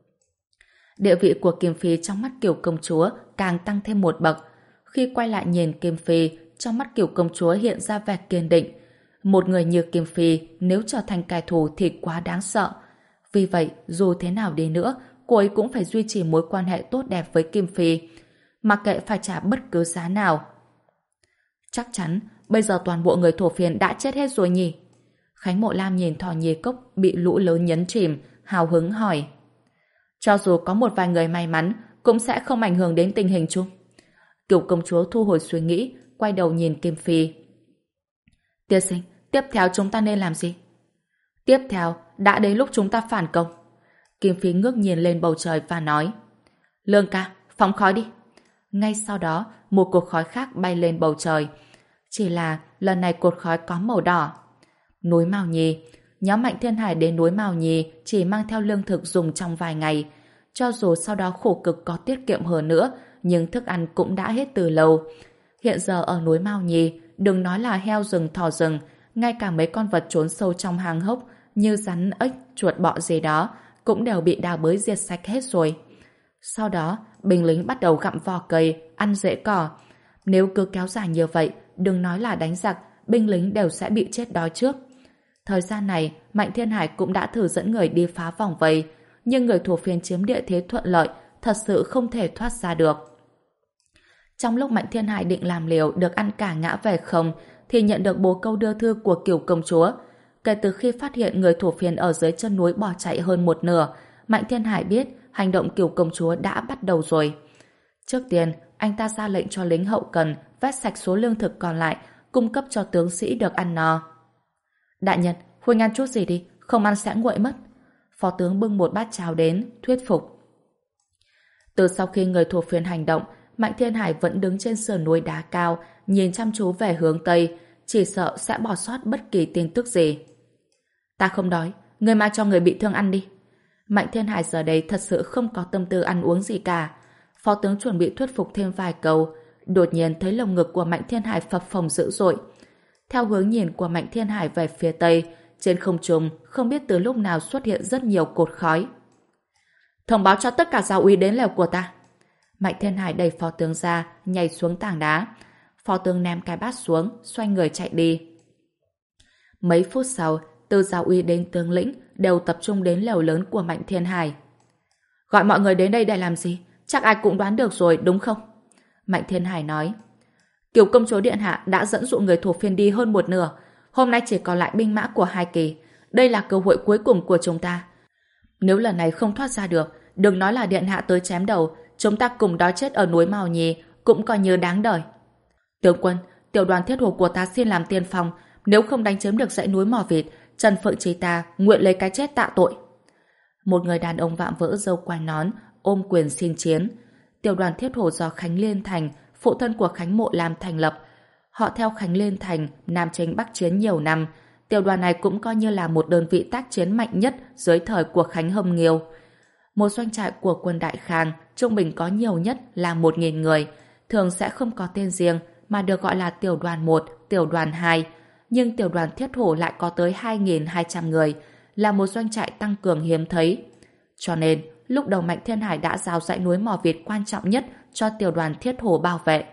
[SPEAKER 1] Địa vị của Kim Phi trong mắt Kiều công chúa càng tăng thêm một bậc. Khi quay lại nhìn Kim Phi, trong mắt Kiều công chúa hiện ra vẻ kiên định. Một người như Kim Phi nếu trở thành kẻ thù thì quá đáng sợ. Vì vậy, dù thế nào đi nữa, cô ấy cũng phải duy trì mối quan hệ tốt đẹp với Kim Phi, mặc kệ phải trả bất cứ giá nào. Chắc chắn, bây giờ toàn bộ người thổ phiên đã chết hết rồi nhỉ? Khánh Mộ Lam nhìn thỏ nhì cốc bị lũ lớn nhấn chìm, hào hứng hỏi. Cho dù có một vài người may mắn, cũng sẽ không ảnh hưởng đến tình hình chung. Kiều công chúa thu hồi suy nghĩ, quay đầu nhìn Kim Phi. Tiên sinh, tiếp theo chúng ta nên làm gì? Tiếp theo, đã đến lúc chúng ta phản công. Kim Phi ngước nhìn lên bầu trời và nói. Lương ca, phóng khói đi. Ngay sau đó, một cột khói khác bay lên bầu trời. Chỉ là lần này cột khói có màu đỏ. Núi Mao Nhi. Nhóm Mạnh Thiên Hải đến núi Mao Nhi chỉ mang theo lương thực dùng trong vài ngày. Cho dù sau đó khổ cực có tiết kiệm hơn nữa, nhưng thức ăn cũng đã hết từ lâu. Hiện giờ ở núi Mao Nhi, đừng nói là heo rừng thỏ rừng, ngay cả mấy con vật trốn sâu trong hang hốc như rắn, ếch, chuột bọ gì đó cũng đều bị đào bới diệt sạch hết rồi. Sau đó, binh lính bắt đầu gặm vỏ cây, ăn rễ cỏ. Nếu cứ kéo dài như vậy, đừng nói là đánh giặc, binh lính đều sẽ bị chết đói trước. Thời gian này, Mạnh Thiên Hải cũng đã thử dẫn người đi phá vòng vây, nhưng người thổ phiên chiếm địa thế thuận lợi, thật sự không thể thoát ra được. Trong lúc Mạnh Thiên Hải định làm liều được ăn cả ngã về không, thì nhận được bố câu đưa thư của Cửu công chúa. Kể từ khi phát hiện người thổ phiên ở dưới chân núi bỏ chạy hơn một nửa, Mạnh Thiên Hải biết hành động Cửu công chúa đã bắt đầu rồi. Trước tiên, anh ta ra lệnh cho lính hậu cần vét sạch số lương thực còn lại, cung cấp cho tướng sĩ được ăn no. Đại nhân, huynh ăn chút gì đi, không ăn sẽ nguội mất. Phó tướng bưng một bát cháo đến, thuyết phục. Từ sau khi người thổ phiên hành động, Mạnh Thiên Hải vẫn đứng trên sườn núi đá cao, nhìn chăm chú về hướng Tây, chỉ sợ sẽ bỏ sót bất kỳ tin tức gì. Ta không đói, người mang cho người bị thương ăn đi. Mạnh Thiên Hải giờ đây thật sự không có tâm tư ăn uống gì cả. Phó tướng chuẩn bị thuyết phục thêm vài câu, đột nhiên thấy lồng ngực của Mạnh Thiên Hải phập phồng dữ dội. Theo hướng nhìn của Mạnh Thiên Hải về phía Tây, trên không trung không biết từ lúc nào xuất hiện rất nhiều cột khói. Thông báo cho tất cả giáo úy đến lều của ta. Mạnh Thiên Hải đẩy phó tướng ra, nhảy xuống tảng đá. Phó tướng ném cái bát xuống, xoay người chạy đi. Mấy phút sau, từ giáo úy đến tướng lĩnh đều tập trung đến lều lớn của Mạnh Thiên Hải. Gọi mọi người đến đây để làm gì? Chắc ai cũng đoán được rồi, đúng không? Mạnh Thiên Hải nói. Cửu công chúa điện hạ đã dẫn dụ người thổ phiên đi hơn một nửa. Hôm nay chỉ còn lại binh mã của hai kỳ. Đây là cơ hội cuối cùng của chúng ta. Nếu lần này không thoát ra được, đừng nói là điện hạ tới chém đầu, chúng ta cùng đói chết ở núi Mào Nhì cũng coi như đáng đời. Tướng quân, tiểu đoàn thiết hồ của ta xin làm tiên phong, nếu không đánh chiếm được dãy núi Mò Vịt, Trần Phượng Trí ta nguyện lấy cái chết tạ tội. Một người đàn ông vạm vỡ râu quai nón ôm quyền xin chiến. Tiểu đoàn thiết hồ do Khánh Liên Thành, phụ thân của Khánh Mộ Lam thành lập. Họ theo Khánh Liên Thành Nam chinh Bắc chiến nhiều năm. Tiểu đoàn này cũng coi như là một đơn vị tác chiến mạnh nhất dưới thời của Khánh Hâm Nghiêu. Một doanh trại của quân Đại Khang trung bình có nhiều nhất là một nghìn người, thường sẽ không có tên riêng mà được gọi là tiểu đoàn một, tiểu đoàn hai, nhưng tiểu đoàn thiết hổ lại có tới hai nghìn hai trăm người, là một doanh trại tăng cường hiếm thấy. Cho nên, lúc đầu Mạnh Thiên Hải đã giao dãy núi Mò Vịt quan trọng nhất cho tiểu đoàn thiết hổ bảo vệ.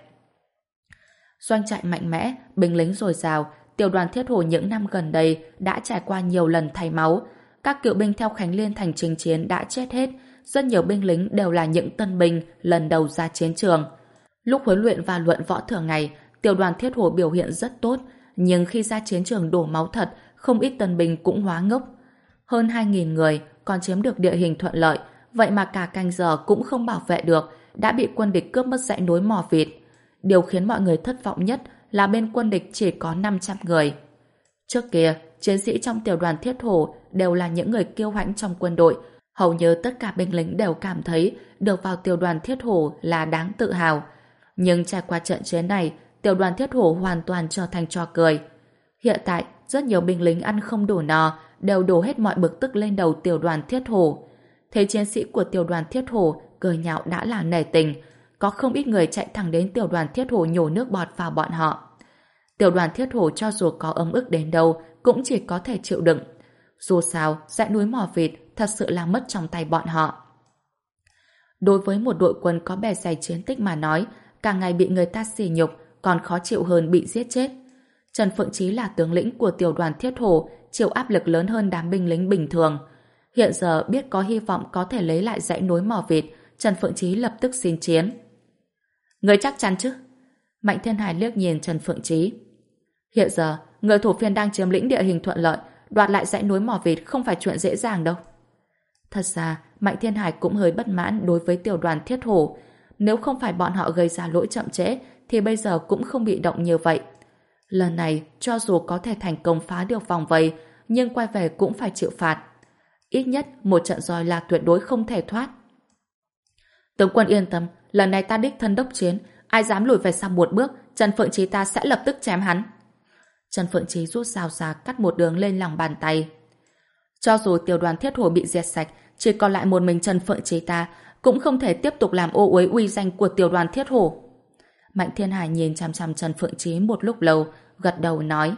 [SPEAKER 1] Doanh trại mạnh mẽ, binh lính dồi dào, tiểu đoàn thiết hổ những năm gần đây đã trải qua nhiều lần thay máu. Các cựu binh theo Khánh Liên Thành chinh chiến đã chết hết, rất nhiều binh lính đều là những tân binh lần đầu ra chiến trường. Lúc huấn luyện và luận võ thường ngày, tiểu đoàn thiết hổ biểu hiện rất tốt, nhưng khi ra chiến trường đổ máu thật, không ít tân binh cũng hóa ngốc. Hơn hai nghìn người còn chiếm được địa hình thuận lợi, vậy mà cả canh giờ cũng không bảo vệ được, đã bị quân địch cướp mất dãy núi Mò Vịt. Điều khiến mọi người thất vọng nhất là bên quân địch chỉ có năm trăm người. Trước kia, chiến sĩ trong tiểu đoàn thiết hổ đều là những người kiêu hãnh trong quân đội. Hầu như tất cả binh lính đều cảm thấy được vào tiểu đoàn thiết hổ là đáng tự hào. Nhưng trải qua trận chiến này, tiểu đoàn thiết hổ hoàn toàn trở thành trò cười. Hiện tại, rất nhiều binh lính ăn không đủ no, đều đổ hết mọi bực tức lên đầu tiểu đoàn thiết hổ. Thấy chiến sĩ của tiểu đoàn thiết hổ cười nhạo đã là nể tình, có không ít người chạy thẳng đến tiểu đoàn thiết hổ nhổ nước bọt vào bọn họ. Tiểu đoàn thiết hổ cho dù có ấm ức đến đâu cũng chỉ có thể chịu đựng. Dù sao, dãy núi Mò Vịt thật sự là mất trong tay bọn họ. Đối với một đội quân có bề dày chiến tích mà nói, cả ngày bị người ta sỉ nhục còn khó chịu hơn bị giết chết. Trần Phượng Trí là tướng lĩnh của tiểu đoàn thiết hổ, chịu áp lực lớn hơn đám binh lính bình thường. Hiện giờ biết có hy vọng có thể lấy lại dãy núi Mò Vịt, Trần Phượng Trí lập tức xin chiến. Người chắc chắn chứ? Mạnh Thiên Hải liếc nhìn Trần Phượng Trí. Hiện giờ, người thổ phiên đang chiếm lĩnh địa hình thuận lợi, đoạt lại dãy núi Mò Vịt không phải chuyện dễ dàng đâu. Thật ra, Mạnh Thiên Hải cũng hơi bất mãn đối với tiểu đoàn thiết hổ. Nếu không phải bọn họ gây ra lỗi chậm trễ, thì bây giờ cũng không bị động như vậy. Lần này, cho dù có thể thành công phá được vòng vây, nhưng quay về cũng phải chịu phạt. Ít nhất, một trận roi là tuyệt đối không thể thoát. Tướng quân yên tâm, lần này ta đích thân đốc chiến, ai dám lùi về sau một bước, Trần Phượng Trí ta sẽ lập tức chém hắn. Trần Phượng Trí rút dao ra cắt một đường lên lòng bàn tay. Cho dù tiểu đoàn thiết hổ bị diệt sạch, chỉ còn lại một mình Trần Phượng Trí ta, cũng không thể tiếp tục làm ô uế uy danh của tiểu đoàn thiết hổ. Mạnh Thiên Hải nhìn chằm chằm Trần Phượng Trí một lúc lâu, gật đầu nói.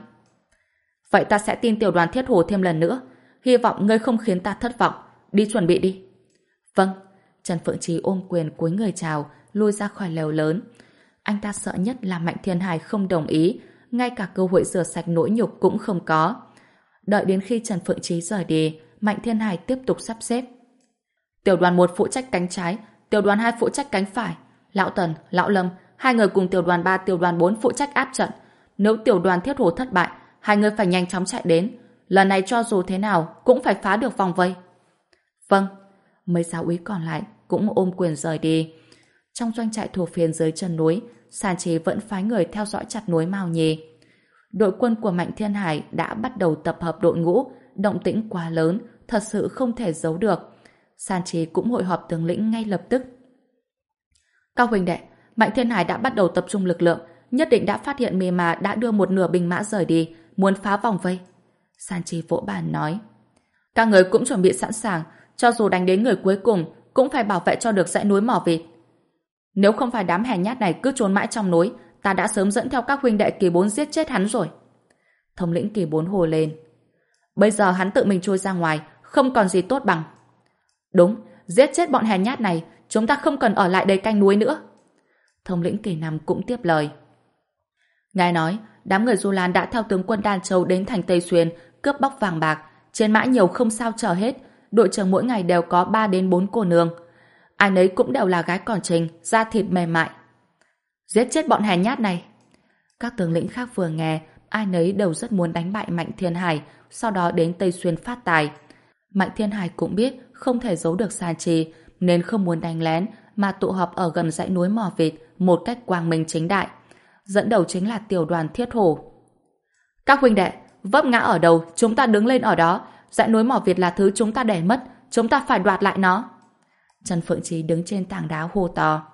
[SPEAKER 1] Vậy ta sẽ tin tiểu đoàn thiết hổ thêm lần nữa. Hy vọng ngươi không khiến ta thất vọng. Đi chuẩn bị đi. Vâng. Trần Phượng Trí ôm quyền cúi người chào, lui ra khỏi lều lớn. Anh ta sợ nhất là Mạnh Thiên Hải không đồng ý, ngay cả cơ hội rửa sạch nỗi nhục cũng không có. Đợi đến khi Trần Phượng Trí rời đi, Mạnh Thiên Hải tiếp tục sắp xếp. Tiểu đoàn một phụ trách cánh trái, tiểu đoàn hai phụ trách cánh phải. Lão Tần, Lão Lâm, hai người cùng tiểu đoàn ba, tiểu đoàn bốn phụ trách áp trận. Nếu tiểu đoàn thiết hồ thất bại, hai người phải nhanh chóng chạy đến. Lần này cho dù thế nào cũng phải phá được vòng vây. Vâng. Mấy giáo úy còn lại cũng ôm quyền rời đi. Trong doanh trại thổ phiến dưới chân núi, Sàn Trí vẫn phái người theo dõi chặt núi Mao Nhi. Đội quân của Mạnh Thiên Hải đã bắt đầu tập hợp đội ngũ, động tĩnh quá lớn, thật sự không thể giấu được. Sàn Trí cũng hội họp tướng lĩnh ngay lập tức. Các huynh đệ, Mạnh Thiên Hải đã bắt đầu tập trung lực lượng, nhất định đã phát hiện Mì Mà đã đưa một nửa binh mã rời đi, muốn phá vòng vây. Sàn Trí vỗ bàn nói. Các người cũng chuẩn bị sẵn sàng, cho dù đánh đến người cuối cùng, cũng phải bảo vệ cho được dãy núi Mỏ Vịt. Nếu không phải đám hèn nhát này cứ trốn mãi trong núi, ta đã sớm dẫn theo các huynh đệ kỳ bốn giết chết hắn rồi. Thống lĩnh kỳ bốn hồ lên. Bây giờ hắn tự mình trôi ra ngoài, không còn gì tốt bằng. Đúng, giết chết bọn hèn nhát này, chúng ta không cần ở lại đây canh núi nữa. Thống lĩnh kỳ năm cũng tiếp lời. Ngài nói, đám người Du Lan đã theo tướng quân Đan Châu đến thành Tây Xuyên, cướp bóc vàng bạc, trên mã nhiều không sao chở hết, đội trưởng mỗi ngày đều có ba đến bốn cô nương. Ai nấy cũng đều là gái còn trình, da thịt mềm mại. Giết chết bọn hèn nhát này. Các tướng lĩnh khác vừa nghe, ai nấy đều rất muốn đánh bại Mạnh Thiên Hải, sau đó đến Tây Xuyên phát tài. Mạnh Thiên Hải cũng biết không thể giấu được Sàn Trì, nên không muốn đánh lén, mà tụ họp ở gần dãy núi Mỏ Vịt một cách quang minh chính đại. Dẫn đầu chính là tiểu đoàn Thiết Hổ. Các huynh đệ, vấp ngã ở đầu, chúng ta đứng lên ở đó. Dãy núi Mỏ Vịt là thứ chúng ta để mất, chúng ta phải đoạt lại nó. Trần Phượng Trí đứng trên tảng đá hô to.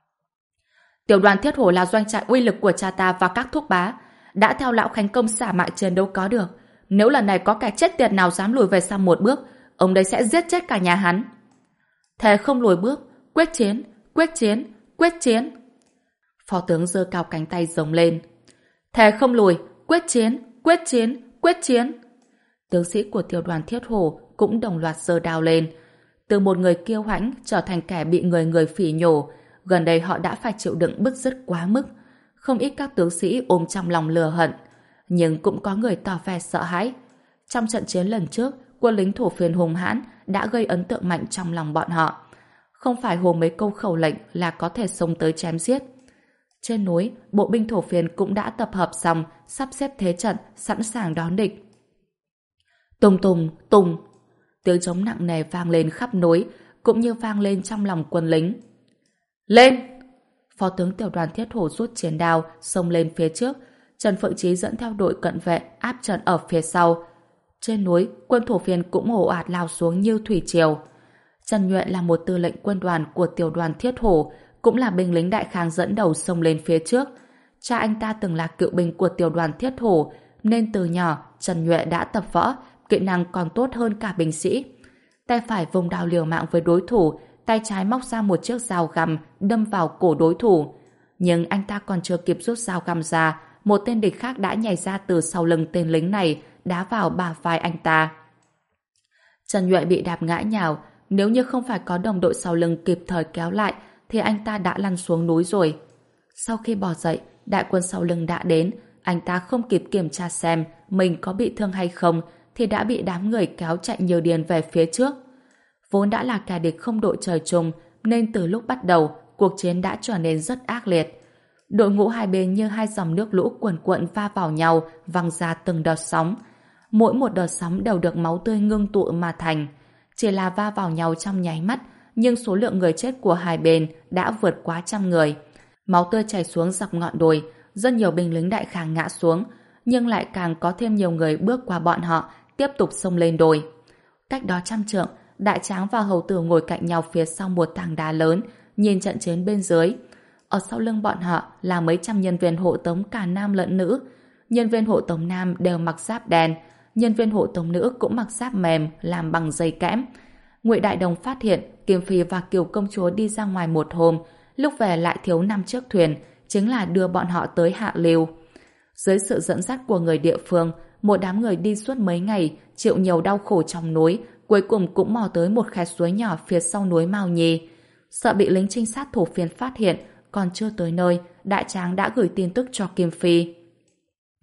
[SPEAKER 1] Tiểu đoàn Thiết Hổ là doanh trại uy lực của cha ta và các thúc bá, đã theo lão Khánh Công xả mại chiến đấu có được. Nếu lần này có kẻ chết tiệt nào dám lùi về sau một bước, ông đấy sẽ giết chết cả nhà hắn. Thề không lùi bước, quyết chiến, quyết chiến, quyết chiến. Phó tướng giơ cao cánh tay giống lên. Thề không lùi, quyết chiến, quyết chiến, quyết chiến. Tướng sĩ của tiểu đoàn Thiết Hổ cũng đồng loạt giơ đao lên. Từ một người kiêu hãnh trở thành kẻ bị người người phỉ nhổ, gần đây họ đã phải chịu đựng bứt rứt quá mức. Không ít các tướng sĩ ôm trong lòng lừa hận, nhưng cũng có người tỏ vẻ sợ hãi. Trong trận chiến lần trước, quân lính thổ phiên hùng hãn đã gây ấn tượng mạnh trong lòng bọn họ. Không phải hồ mấy câu khẩu lệnh là có thể xông tới chém giết. Trên núi, bộ binh thổ phiên cũng đã tập hợp xong, sắp xếp thế trận, sẵn sàng đón địch. Tùng tùng, tùng. Tiếng trống nặng nề vang lên khắp núi, cũng như vang lên trong lòng quân lính. Lên! Phó tướng tiểu đoàn Thiết Hổ rút chiến đao, xông lên phía trước. Trần Phượng Trí dẫn theo đội cận vệ áp trận ở phía sau. Trên núi, quân thổ phiên cũng ồ ạt lao xuống như thủy triều. Trần Nhuệ là một tư lệnh quân đoàn của tiểu đoàn Thiết Hổ, cũng là binh lính đại kháng dẫn đầu xông lên phía trước. Cha anh ta từng là cựu binh của tiểu đoàn Thiết Hổ, nên từ nhỏ Trần Nhuệ đã tập võ, kỹ năng còn tốt hơn cả binh sĩ. Tay phải vùng đao liều mạng với đối thủ, tay trái móc ra một chiếc dao găm đâm vào cổ đối thủ. Nhưng anh ta còn chưa kịp rút dao găm ra, một tên địch khác đã nhảy ra từ sau lưng tên lính này, đá vào bả vai anh ta. Trần Nhuệ bị đạp ngã nhào, nếu như không phải có đồng đội sau lưng kịp thời kéo lại, thì anh ta đã lăn xuống núi rồi. Sau khi bò dậy, đại quân sau lưng đã đến, anh ta không kịp kiểm tra xem mình có bị thương hay không, thì đã bị đám người kéo chạy như điên về phía trước. Vốn đã là kẻ địch không đội trời chung, nên từ lúc bắt đầu, cuộc chiến đã trở nên rất ác liệt. Đội ngũ hai bên như hai dòng nước lũ cuồn cuộn va vào nhau, văng ra từng đợt sóng. Mỗi một đợt sóng đều được máu tươi ngưng tụ mà thành. Chỉ là va vào nhau trong nháy mắt, nhưng số lượng người chết của hai bên đã vượt quá trăm người. Máu tươi chảy xuống dọc ngọn đồi, rất nhiều binh lính đại kháng ngã xuống, nhưng lại càng có thêm nhiều người bước qua bọn họ, tiếp tục xông lên đồi. Cách đó trăm trượng, Đại Tráng và Hầu Tử ngồi cạnh nhau phía sau một tảng đá lớn, nhìn trận chiến bên dưới. Ở sau lưng bọn họ là mấy trăm nhân viên hộ tống cả nam lẫn nữ. Nhân viên hộ tống nam đều mặc giáp đen, nhân viên hộ tống nữ cũng mặc giáp mềm làm bằng dây kẽm. Ngụy Đại Đồng phát hiện Kim Phi và Kiều Công Chúa đi ra ngoài một hôm, lúc về lại thiếu năm chiếc thuyền, chính là đưa bọn họ tới Hạ Lưu. Dưới sự dẫn dắt của người địa phương, một đám người đi suốt mấy ngày, chịu nhiều đau khổ trong núi, cuối cùng cũng mò tới một khe suối nhỏ phía sau núi Mao Nhi. Sợ bị lính trinh sát thổ phiên phát hiện, còn chưa tới nơi, Đại Tráng đã gửi tin tức cho Kim Phi.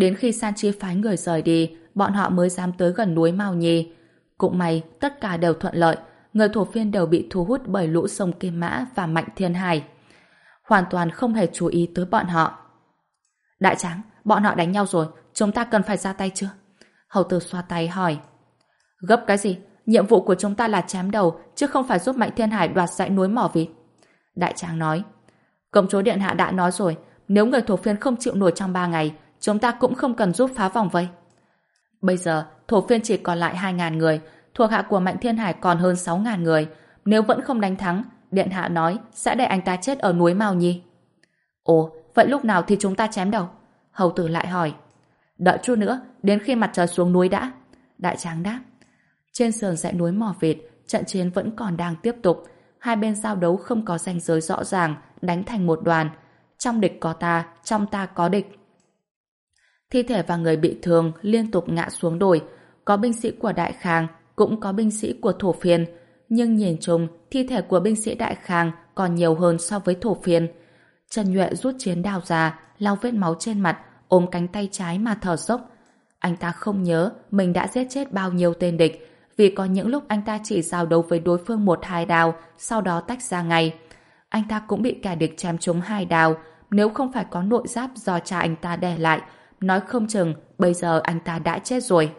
[SPEAKER 1] Đến khi San Chi phái người rời đi, bọn họ mới dám tới gần núi Mao Nhi. Cũng may, tất cả đều thuận lợi, người thổ phiên đều bị thu hút bởi lũ sông Kim Mã và Mạnh Thiên Hải. Hoàn toàn không hề chú ý tới bọn họ. Đại tráng, bọn họ đánh nhau rồi, chúng ta cần phải ra tay chưa? Hầu tử xoa tay hỏi. Gấp cái gì? Nhiệm vụ của chúng ta là chém đầu, chứ không phải giúp Mạnh Thiên Hải đoạt dãy núi mỏ vịt. Đại tráng nói. Công chúa điện hạ đã nói rồi, nếu người thổ phiên không chịu nổi trong ba ngày, chúng ta cũng không cần giúp phá vòng vây. Bây giờ, thổ phiên chỉ còn lại hai ngàn người, thuộc hạ của Mạnh Thiên Hải còn hơn sáu ngàn người. Nếu vẫn không đánh thắng, điện hạ nói sẽ để anh ta chết ở núi Mao Nhi. Ồ, vậy lúc nào thì chúng ta chém đầu? Hầu tử lại hỏi. Đợi chút nữa, đến khi mặt trời xuống núi đã. Đại tráng đáp. Trên sườn dãy núi mỏ vịt, trận chiến vẫn còn đang tiếp tục. Hai bên giao đấu không có ranh giới rõ ràng, đánh thành một đoàn. Trong địch có ta, trong ta có địch. Thi thể và người bị thương liên tục ngã xuống đồi. Có binh sĩ của Đại Khang, cũng có binh sĩ của thổ phiên. Nhưng nhìn chung, thi thể của binh sĩ Đại Khang còn nhiều hơn so với thổ phiên. Trần Nhuệ rút chiến đao ra, lau vết máu trên mặt, ôm cánh tay trái mà thở dốc. Anh ta không nhớ mình đã giết chết bao nhiêu tên địch, vì có những lúc anh ta chỉ giao đấu với đối phương một hai đao, sau đó tách ra ngay. Anh ta cũng bị kẻ địch chém trúng hai đao, nếu không phải có nội giáp do cha anh ta để lại, nói không chừng bây giờ anh ta đã chết rồi.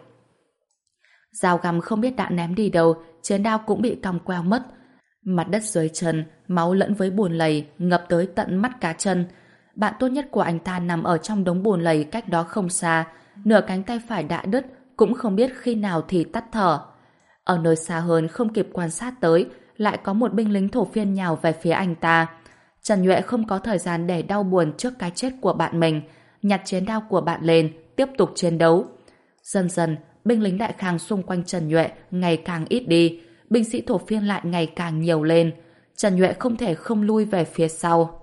[SPEAKER 1] Dao găm không biết đã ném đi đâu, chiến đao cũng bị cong queo mất. Mặt đất dưới chân, máu lẫn với bùn lầy, ngập tới tận mắt cá chân. Bạn tốt nhất của anh ta nằm ở trong đống bùn lầy cách đó không xa, nửa cánh tay phải đã đứt, cũng không biết khi nào thì tắt thở. Ở nơi xa hơn không kịp quan sát tới, lại có một binh lính thổ phiên nhào về phía anh ta. Trần Nhuệ không có thời gian để đau buồn trước cái chết của bạn mình, nhặt chiến đao của bạn lên, tiếp tục chiến đấu. Dần dần, binh lính Đại Khang xung quanh Trần Nhuệ ngày càng ít đi, binh sĩ thổ phiên lại ngày càng nhiều lên. Trần Nhuệ không thể không lui về phía sau.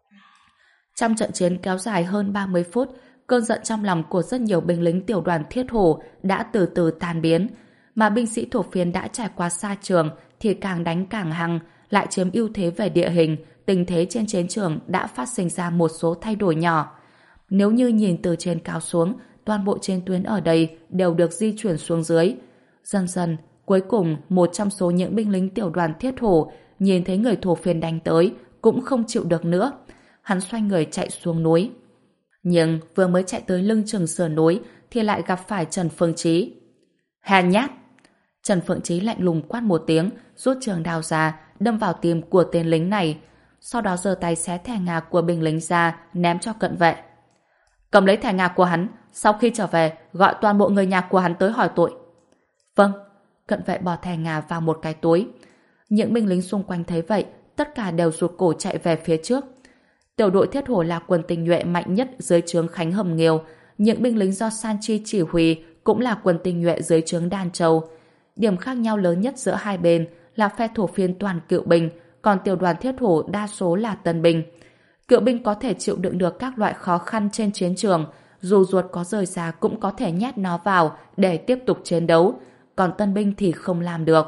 [SPEAKER 1] Trong trận chiến kéo dài hơn ba mươi phút, cơn giận trong lòng của rất nhiều binh lính tiểu đoàn Thiết Hổ đã từ từ tan biến, mà binh sĩ thổ phiên đã trải qua xa trường thì càng đánh càng hăng, lại chiếm ưu thế về địa hình, tình thế trên chiến trường đã phát sinh ra một số thay đổi nhỏ. Nếu như nhìn từ trên cao xuống, toàn bộ chiến tuyến ở đây đều được di chuyển xuống dưới. Dần dần, cuối cùng một trong số những binh lính tiểu đoàn Thiết Hổ nhìn thấy người thổ phiên đánh tới, cũng không chịu được nữa. Hắn xoay người chạy xuống núi. Nhưng vừa mới chạy tới lưng chừng sườn núi thì lại gặp phải Trần Phương Chí. Hèn nhát! Trần Phượng Chí lạnh lùng quát một tiếng, rút trường đao ra, đâm vào tim của tên lính này. Sau đó giơ tay xé thẻ ngà của binh lính ra, ném cho cận vệ. Cầm lấy thẻ ngà của hắn, sau khi trở về, gọi toàn bộ người nhà của hắn tới hỏi tội. Vâng. Cận vệ bỏ thẻ ngà vào một cái túi. Những binh lính xung quanh thấy vậy, tất cả đều rụt cổ chạy về phía trước. Tiểu đội Thiết Hổ là quân tinh nhuệ mạnh nhất dưới trướng Khánh Hầm Nghiêu. Những binh lính do San Chi chỉ huy cũng là quân tinh nhuệ dưới trướng Đan Châu. Điểm khác nhau lớn nhất giữa hai bên là phe thổ phiên toàn cựu binh, còn tiểu đoàn Thiết Hổ đa số là tân binh. Cựu binh có thể chịu đựng được các loại khó khăn trên chiến trường, dù ruột có rời ra cũng có thể nhét nó vào để tiếp tục chiến đấu, còn tân binh thì không làm được.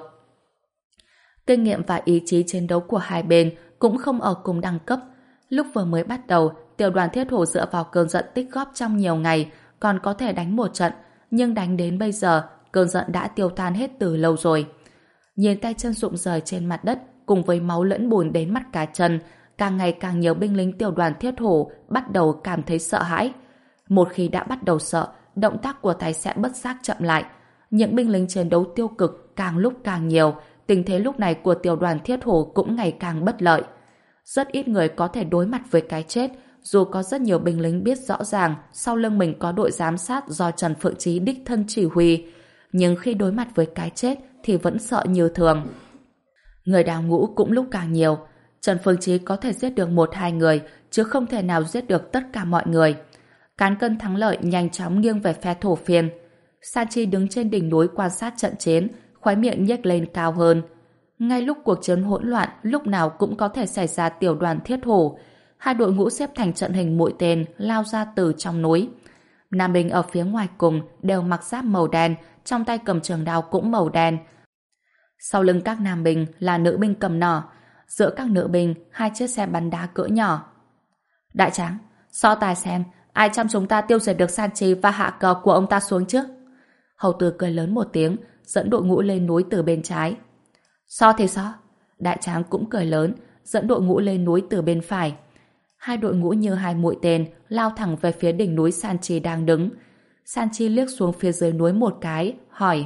[SPEAKER 1] Kinh nghiệm và ý chí chiến đấu của hai bên cũng không ở cùng đẳng cấp. Lúc vừa mới bắt đầu, tiểu đoàn Thiết Hổ dựa vào cơn giận tích góp trong nhiều ngày, còn có thể đánh một trận, nhưng đánh đến bây giờ, cơn giận đã tiêu tan hết từ lâu rồi. Nhìn tay chân rụng rời trên mặt đất, cùng với máu lẫn bùn đến mắt cá chân, càng ngày càng nhiều binh lính tiểu đoàn Thiết Hổ bắt đầu cảm thấy sợ hãi. Một khi đã bắt đầu sợ, động tác của tay sẽ bất giác chậm lại. Những binh lính chiến đấu tiêu cực càng lúc càng nhiều, tình thế lúc này của tiểu đoàn Thiết Hổ cũng ngày càng bất lợi. Rất ít người có thể đối mặt với cái chết, dù có rất nhiều binh lính biết rõ ràng sau lưng mình có đội giám sát do Trần Phượng Chí đích thân chỉ huy, nhưng khi đối mặt với cái chết thì vẫn sợ như thường. Người đào ngũ cũng lúc càng nhiều. Trần Phương Chí có thể giết được một hai người, chứ không thể nào giết được tất cả mọi người. Cán cân thắng lợi nhanh chóng nghiêng về phe thổ phiên. San Chi đứng trên đỉnh núi quan sát trận chiến, khóe miệng nhếch lên cao hơn. Ngay lúc cuộc chiến hỗn loạn, lúc nào cũng có thể xảy ra tiểu đoàn Thiết Hổ. Hai đội ngũ xếp thành trận hình mũi tên lao ra từ trong núi. Nam binh ở phía ngoài cùng đều mặc giáp màu đen, trong tay cầm trường đao cũng màu đen. Sau lưng các nam binh là nữ binh cầm nỏ, giữa các nữ binh hai chiếc xe bắn đá cỡ nhỏ. Đại tráng, so tài xem ai trong chúng ta tiêu diệt được San Chi và hạ cờ của ông ta xuống trước? Hầu tử cười lớn một tiếng, dẫn đội ngũ lên núi từ bên trái. So thì so. Đại tráng cũng cười lớn, dẫn đội ngũ lên núi từ bên phải. Hai đội ngũ như hai mũi tên lao thẳng về phía đỉnh núi San Chi đang đứng. San Chi liếc xuống phía dưới núi một cái, hỏi: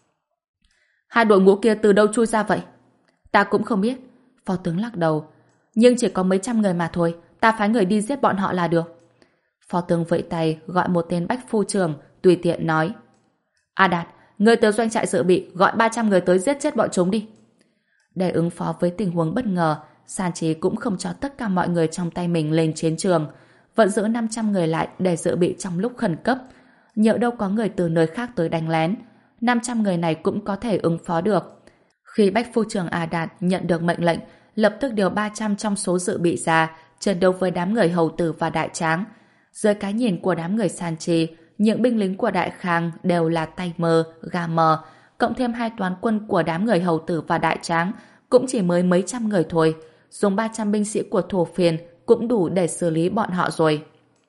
[SPEAKER 1] hai đội ngũ kia từ đâu chui ra vậy? Ta cũng không biết. Phó tướng lắc đầu. Nhưng chỉ có mấy trăm người mà thôi, ta phái người đi giết bọn họ là được. Phó tướng vẫy tay gọi một tên bách phu trưởng, tùy tiện nói: A Đạt, người từ doanh trại dự bị gọi ba trăm người tới giết chết bọn chúng đi. Để ứng phó với tình huống bất ngờ, San Chi cũng không cho tất cả mọi người trong tay mình lên chiến trường, vẫn giữ năm trăm người lại để dự bị trong lúc khẩn cấp. Nhỡ đâu có người từ nơi khác tới đánh lén, năm trăm người này cũng có thể ứng phó được. Khi bách phu trưởng A Đạt nhận được mệnh lệnh, lập tức điều ba trăm trong số dự bị ra chiến đấu với đám người hầu tử và đại tráng. Dưới cái nhìn của đám người San Chi, những binh lính của Đại Khang đều là tay mơ, gà mờ, cộng thêm hai toán quân của đám người hầu tử và đại tráng cũng chỉ mới mấy trăm người thôi. Dùng ba trăm binh sĩ của thổ phiền cũng đủ để xử lý bọn họ rồi.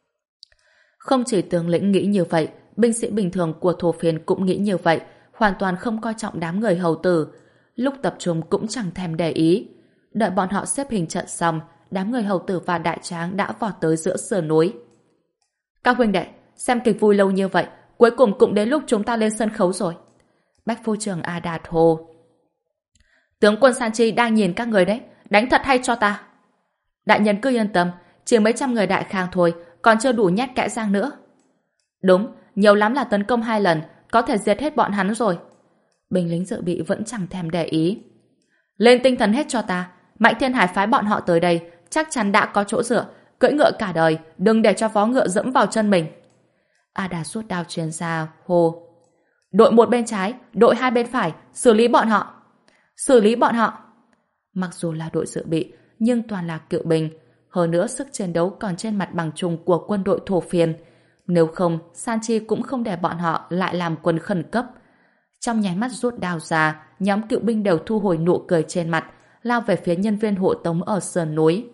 [SPEAKER 1] Không chỉ tướng lĩnh nghĩ như vậy, binh sĩ bình thường của thổ phiền cũng nghĩ như vậy, hoàn toàn không coi trọng đám người hầu tử. Lúc tập trung cũng chẳng thèm để ý. Đợi bọn họ xếp hình trận xong, đám người hầu tử và đại tráng đã vọt tới giữa sườn núi. Các huynh đệ, xem kịch vui lâu như vậy, cuối cùng cũng đến lúc chúng ta lên sân khấu rồi. Bách phu trưởng A Đạt hô. Tướng quân San Chi đang nhìn các người đấy, đánh thật hay cho ta. Đại nhân cứ yên tâm, chỉ mấy trăm người Đại Khang thôi, còn chưa đủ nhét kẽ răng nữa. Đúng, nhiều lắm là tấn công hai lần, có thể diệt hết bọn hắn rồi. Binh lính dự bị vẫn chẳng thèm để ý. Lên tinh thần hết cho ta, Mạnh Thiên Hải phái bọn họ tới đây, chắc chắn đã có chỗ dựa, cưỡi ngựa cả đời, đừng để cho vó ngựa dẫm vào chân mình. A Đạt rút đao truyền ra, hô. Đội một bên trái, đội hai bên phải, xử lý bọn họ. Xử lý bọn họ. Mặc dù là đội dự bị, nhưng toàn là cựu binh. Hơn nữa sức chiến đấu còn trên mặt bằng chung của quân đội thổ phiền. Nếu không, San Chi cũng không để bọn họ lại làm quân khẩn cấp. Trong nháy mắt rút đao ra, nhóm cựu binh đều thu hồi nụ cười trên mặt, lao về phía nhân viên hộ tống ở sườn núi.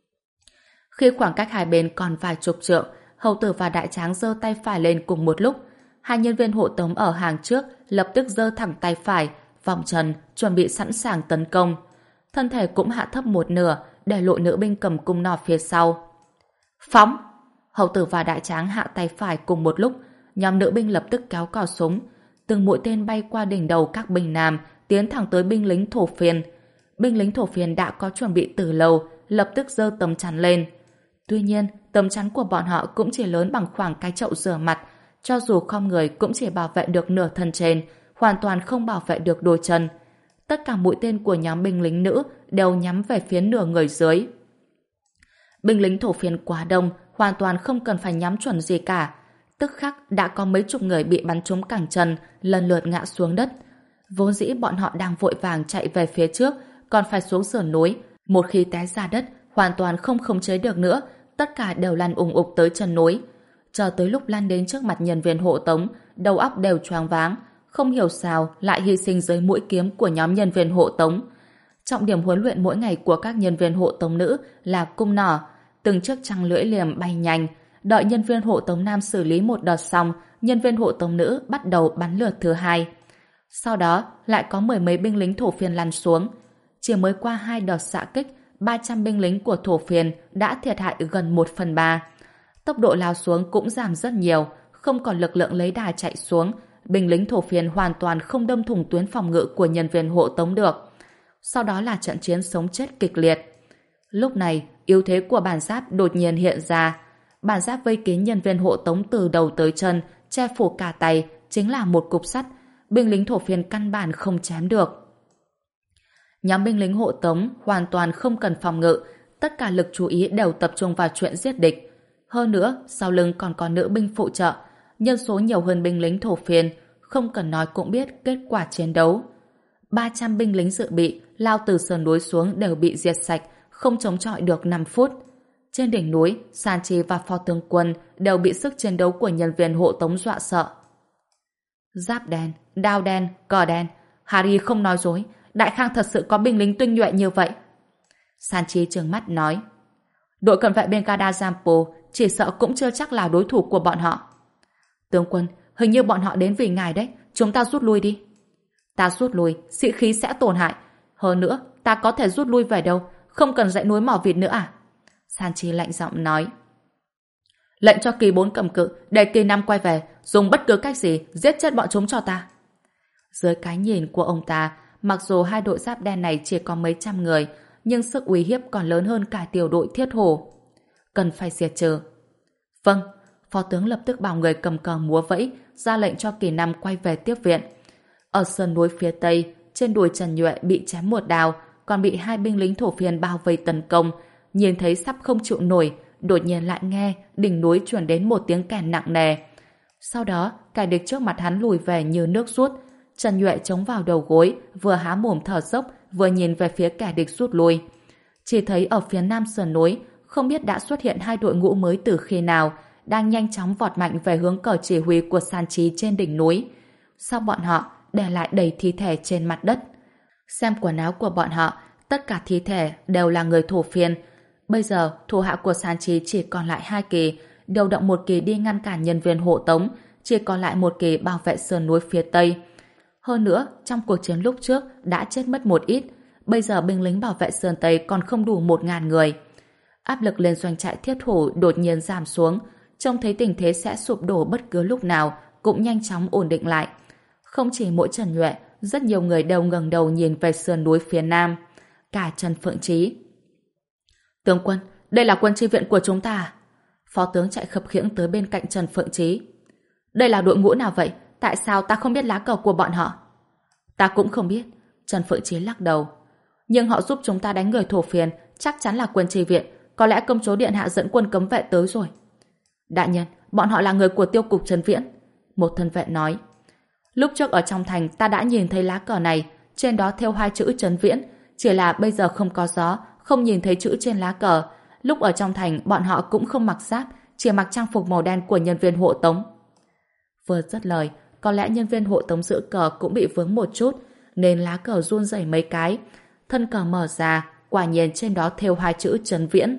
[SPEAKER 1] Khi khoảng cách hai bên còn vài chục trượng, hầu tử và đại tráng giơ tay phải lên cùng một lúc. Hai nhân viên hộ tống ở hàng trước lập tức giơ thẳng tay phải, vòng trần, chuẩn bị sẵn sàng tấn công. Thân thể cũng hạ thấp một nửa, để lộ nữ binh cầm cung nỏ phía sau. Phóng! Hầu tử và đại tráng hạ tay phải cùng một lúc, nhóm nữ binh lập tức kéo cò súng. Từng mũi tên bay qua đỉnh đầu các binh nam, tiến thẳng tới binh lính thổ phiền. Binh lính thổ phiền đã có chuẩn bị từ lâu, lập tức giơ tấm chắn lên. Tuy nhiên, tấm chắn của bọn họ cũng chỉ lớn bằng khoảng cái chậu rửa mặt, cho dù không người cũng chỉ bảo vệ được nửa thân trên, hoàn toàn không bảo vệ được đôi chân. Tất cả mũi tên của nhóm binh lính nữ đều nhắm về phía nửa người dưới. Binh lính thổ phiền quá đông, hoàn toàn không cần phải nhắm chuẩn gì cả. Tức khắc đã có mấy chục người bị bắn trúng cẳng chân, lần lượt ngã xuống đất. Vốn dĩ bọn họ đang vội vàng chạy về phía trước, còn phải xuống sườn núi. Một khi té ra đất, hoàn toàn không khống chế được nữa, tất cả đều lăn ùng ục tới chân núi. Chờ tới lúc lăn đến trước mặt nhân viên hộ tống, đầu óc đều choáng váng, không hiểu sao lại hy sinh dưới mũi kiếm của nhóm nhân viên hộ tống. Trọng điểm huấn luyện mỗi ngày của các nhân viên hộ tống nữ là cung nỏ, từng chiếc trăng lưỡi liềm bay nhanh. Đợi nhân viên hộ tống nam xử lý một đợt xong, nhân viên hộ tống nữ bắt đầu bắn lượt thứ hai. Sau đó lại có mười mấy binh lính thổ phiền lăn xuống. Chỉ mới qua hai đợt xạ kích, ba trăm binh lính của thổ phiền đã thiệt hại gần một phần ba. Tốc độ lao xuống cũng giảm rất nhiều, không còn lực lượng lấy đà chạy xuống. Binh lính thổ phiền hoàn toàn không đâm thủng tuyến phòng ngự của nhân viên hộ tống được. Sau đó là trận chiến sống chết kịch liệt. Lúc này, yếu thế của bản giáp đột nhiên hiện ra. Bản giáp vây kín nhân viên hộ tống từ đầu tới chân, che phủ cả tay, chính là một cục sắt. Binh lính thổ phiền căn bản không chém được. Nhóm binh lính hộ tống hoàn toàn không cần phòng ngự, tất cả lực chú ý đều tập trung vào chuyện giết địch. Hơn nữa, sau lưng còn có nữ binh phụ trợ, nhân số nhiều hơn binh lính thổ phiền, không cần nói cũng biết kết quả chiến đấu. ba trăm binh lính dự bị lao từ sườn núi xuống đều bị diệt sạch, không chống chọi được năm phút. Trên đỉnh núi, San Chi và phó tướng quân đều bị sức chiến đấu của nhân viên hộ tống dọa sợ. Giáp đen, đao đen, cờ đen, Harry không nói dối, Đại Khang thật sự có binh lính tinh nhuệ như vậy. San Chi trừng mắt nói, Đội cận vệ bên Gada Jampo chỉ sợ cũng chưa chắc là đối thủ của bọn họ. Tướng quân, hình như bọn họ đến vì ngài đấy, chúng ta rút lui đi. Ta rút lui, sĩ khí sẽ tổn hại. Hơn nữa, ta có thể rút lui về đâu, không cần dãy núi mỏ vịt nữa à? Sanchi lạnh giọng nói. Lệnh cho kỳ bốn cầm cự, để kỳ năm quay về, dùng bất cứ cách gì, giết chết bọn chúng cho ta. Dưới cái nhìn của ông ta, mặc dù hai đội giáp đen này chỉ có mấy trăm người, nhưng sức uy hiếp còn lớn hơn cả tiểu đội thiết hổ. Cần phải diệt trừ. Vâng, phó tướng lập tức bảo người cầm cờ múa vẫy, ra lệnh cho kỳ năm quay về tiếp viện. Ở sườn núi phía tây, trên đùi Trần Nhuệ bị chém một đao, còn bị hai binh lính thổ phiên bao vây tấn công. Nhìn thấy sắp không chịu nổi, đột nhiên lại nghe đỉnh núi truyền đến một tiếng kèn nặng nề. Sau đó, kẻ địch trước mặt hắn lùi về như nước rút. Trần Nhuệ chống vào đầu gối, vừa há mồm thở dốc, vừa nhìn về phía kẻ địch rút lui. Chỉ thấy ở phía nam sườn núi, không biết đã xuất hiện hai đội ngũ mới từ khi nào, đang nhanh chóng vọt mạnh về hướng cờ chỉ huy của Sanchi trên đỉnh núi. Sau bọn họ, để lại đầy thi thể trên mặt đất. Xem quần áo của bọn họ, tất cả thi thể đều là người thổ phiên. Bây giờ, thủ hạ của Sanchi chỉ còn lại hai kỳ, điều động một kỳ đi ngăn cản nhân viên hộ tống, chỉ còn lại một kỳ bảo vệ sườn núi phía tây. Hơn nữa, trong cuộc chiến lúc trước đã chết mất một ít, bây giờ binh lính bảo vệ sườn tây còn không đủ một ngàn người. Áp lực lên doanh trại thiết thủ đột nhiên giảm xuống, trông thấy tình thế sẽ sụp đổ bất cứ lúc nào, cũng nhanh chóng ổn định lại. Không chỉ mỗi Trần Nhuệ, rất nhiều người đều ngẩng đầu nhìn về sườn núi phía nam. Cả Trần Phượng Chí. Tướng quân, đây là quân chi viện của chúng ta à? Phó tướng chạy khập khiễng tới bên cạnh Trần Phượng Chí. Đây là đội ngũ nào vậy? Tại sao ta không biết lá cờ của bọn họ? Ta cũng không biết. Trần Phượng Chí lắc đầu. Nhưng họ giúp chúng ta đánh người thổ phiền, chắc chắn là quân chi viện. Có lẽ công chúa điện hạ dẫn quân cấm vệ tới rồi. Đại nhân, bọn họ là người của tiêu cục Trần Viễn. Một thân vệ nói. Lúc trước ở trong thành ta đã nhìn thấy lá cờ này, trên đó thêu hai chữ Trấn Viễn, chỉ là bây giờ không có gió, không nhìn thấy chữ trên lá cờ. Lúc ở trong thành bọn họ cũng không mặc giáp, chỉ mặc trang phục màu đen của nhân viên hộ tống. Vừa dứt lời, có lẽ nhân viên hộ tống giữ cờ cũng bị vướng một chút, nên lá cờ run rẩy mấy cái. Thân cờ mở ra, quả nhiên trên đó thêu hai chữ Trấn Viễn.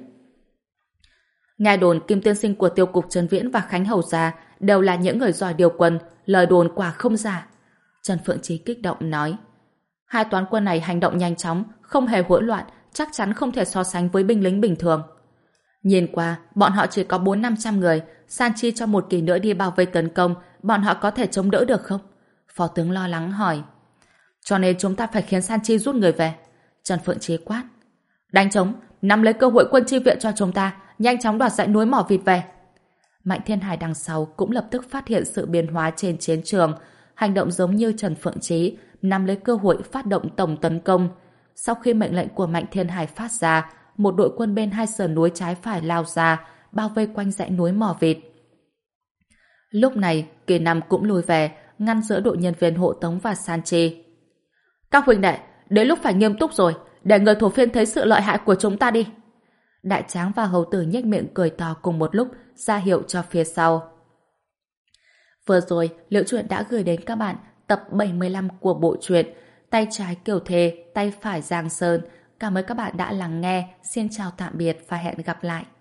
[SPEAKER 1] Nghe đồn Kim tiên sinh của tiêu cục Trấn Viễn và Khánh Hầu gia đều là những người giỏi điều quân, lời đồn quả không giả. Trần Phượng Chí kích động nói. Hai toán quân này hành động nhanh chóng, không hề hỗn loạn, chắc chắn không thể so sánh với binh lính bình thường. Nhìn qua, bọn họ chỉ có bốn năm trăm người, Sanchi cho một kỳ nữa đi bao vây tấn công, bọn họ có thể chống đỡ được không? Phó tướng lo lắng hỏi. Cho nên chúng ta phải khiến Sanchi rút người về. Trần Phượng Chí quát. Đánh trống, nắm lấy cơ hội quân chi viện cho chúng ta, nhanh chóng đoạt dãy núi mỏ vịt về. Mạnh Thiên Hải đằng sau cũng lập tức phát hiện sự biến hóa trên chiến trường, hành động giống như Trần Phượng Chí, nắm lấy cơ hội phát động tổng tấn công. Sau khi mệnh lệnh của Mạnh Thiên Hải phát ra, một đội quân bên hai sườn núi trái phải lao ra, bao vây quanh dãy núi mỏ vịt. Lúc này, Kỳ Năm cũng lùi về, ngăn giữa đội nhân viên hộ tống và Sanchi. Các huynh đệ, đến lúc phải nghiêm túc rồi, để người thổ phiên thấy sự lợi hại của chúng ta đi. Đại Tráng và Hầu Tử nhếch miệng cười to cùng một lúc, ra hiệu cho phía sau. Vừa rồi, Liễu Chuyện đã gửi đến các bạn tập bảy mươi lăm của bộ truyện Tay trái Kiều Thề, tay phải Giang Sơn. Cảm ơn các bạn đã lắng nghe. Xin chào tạm biệt và hẹn gặp lại.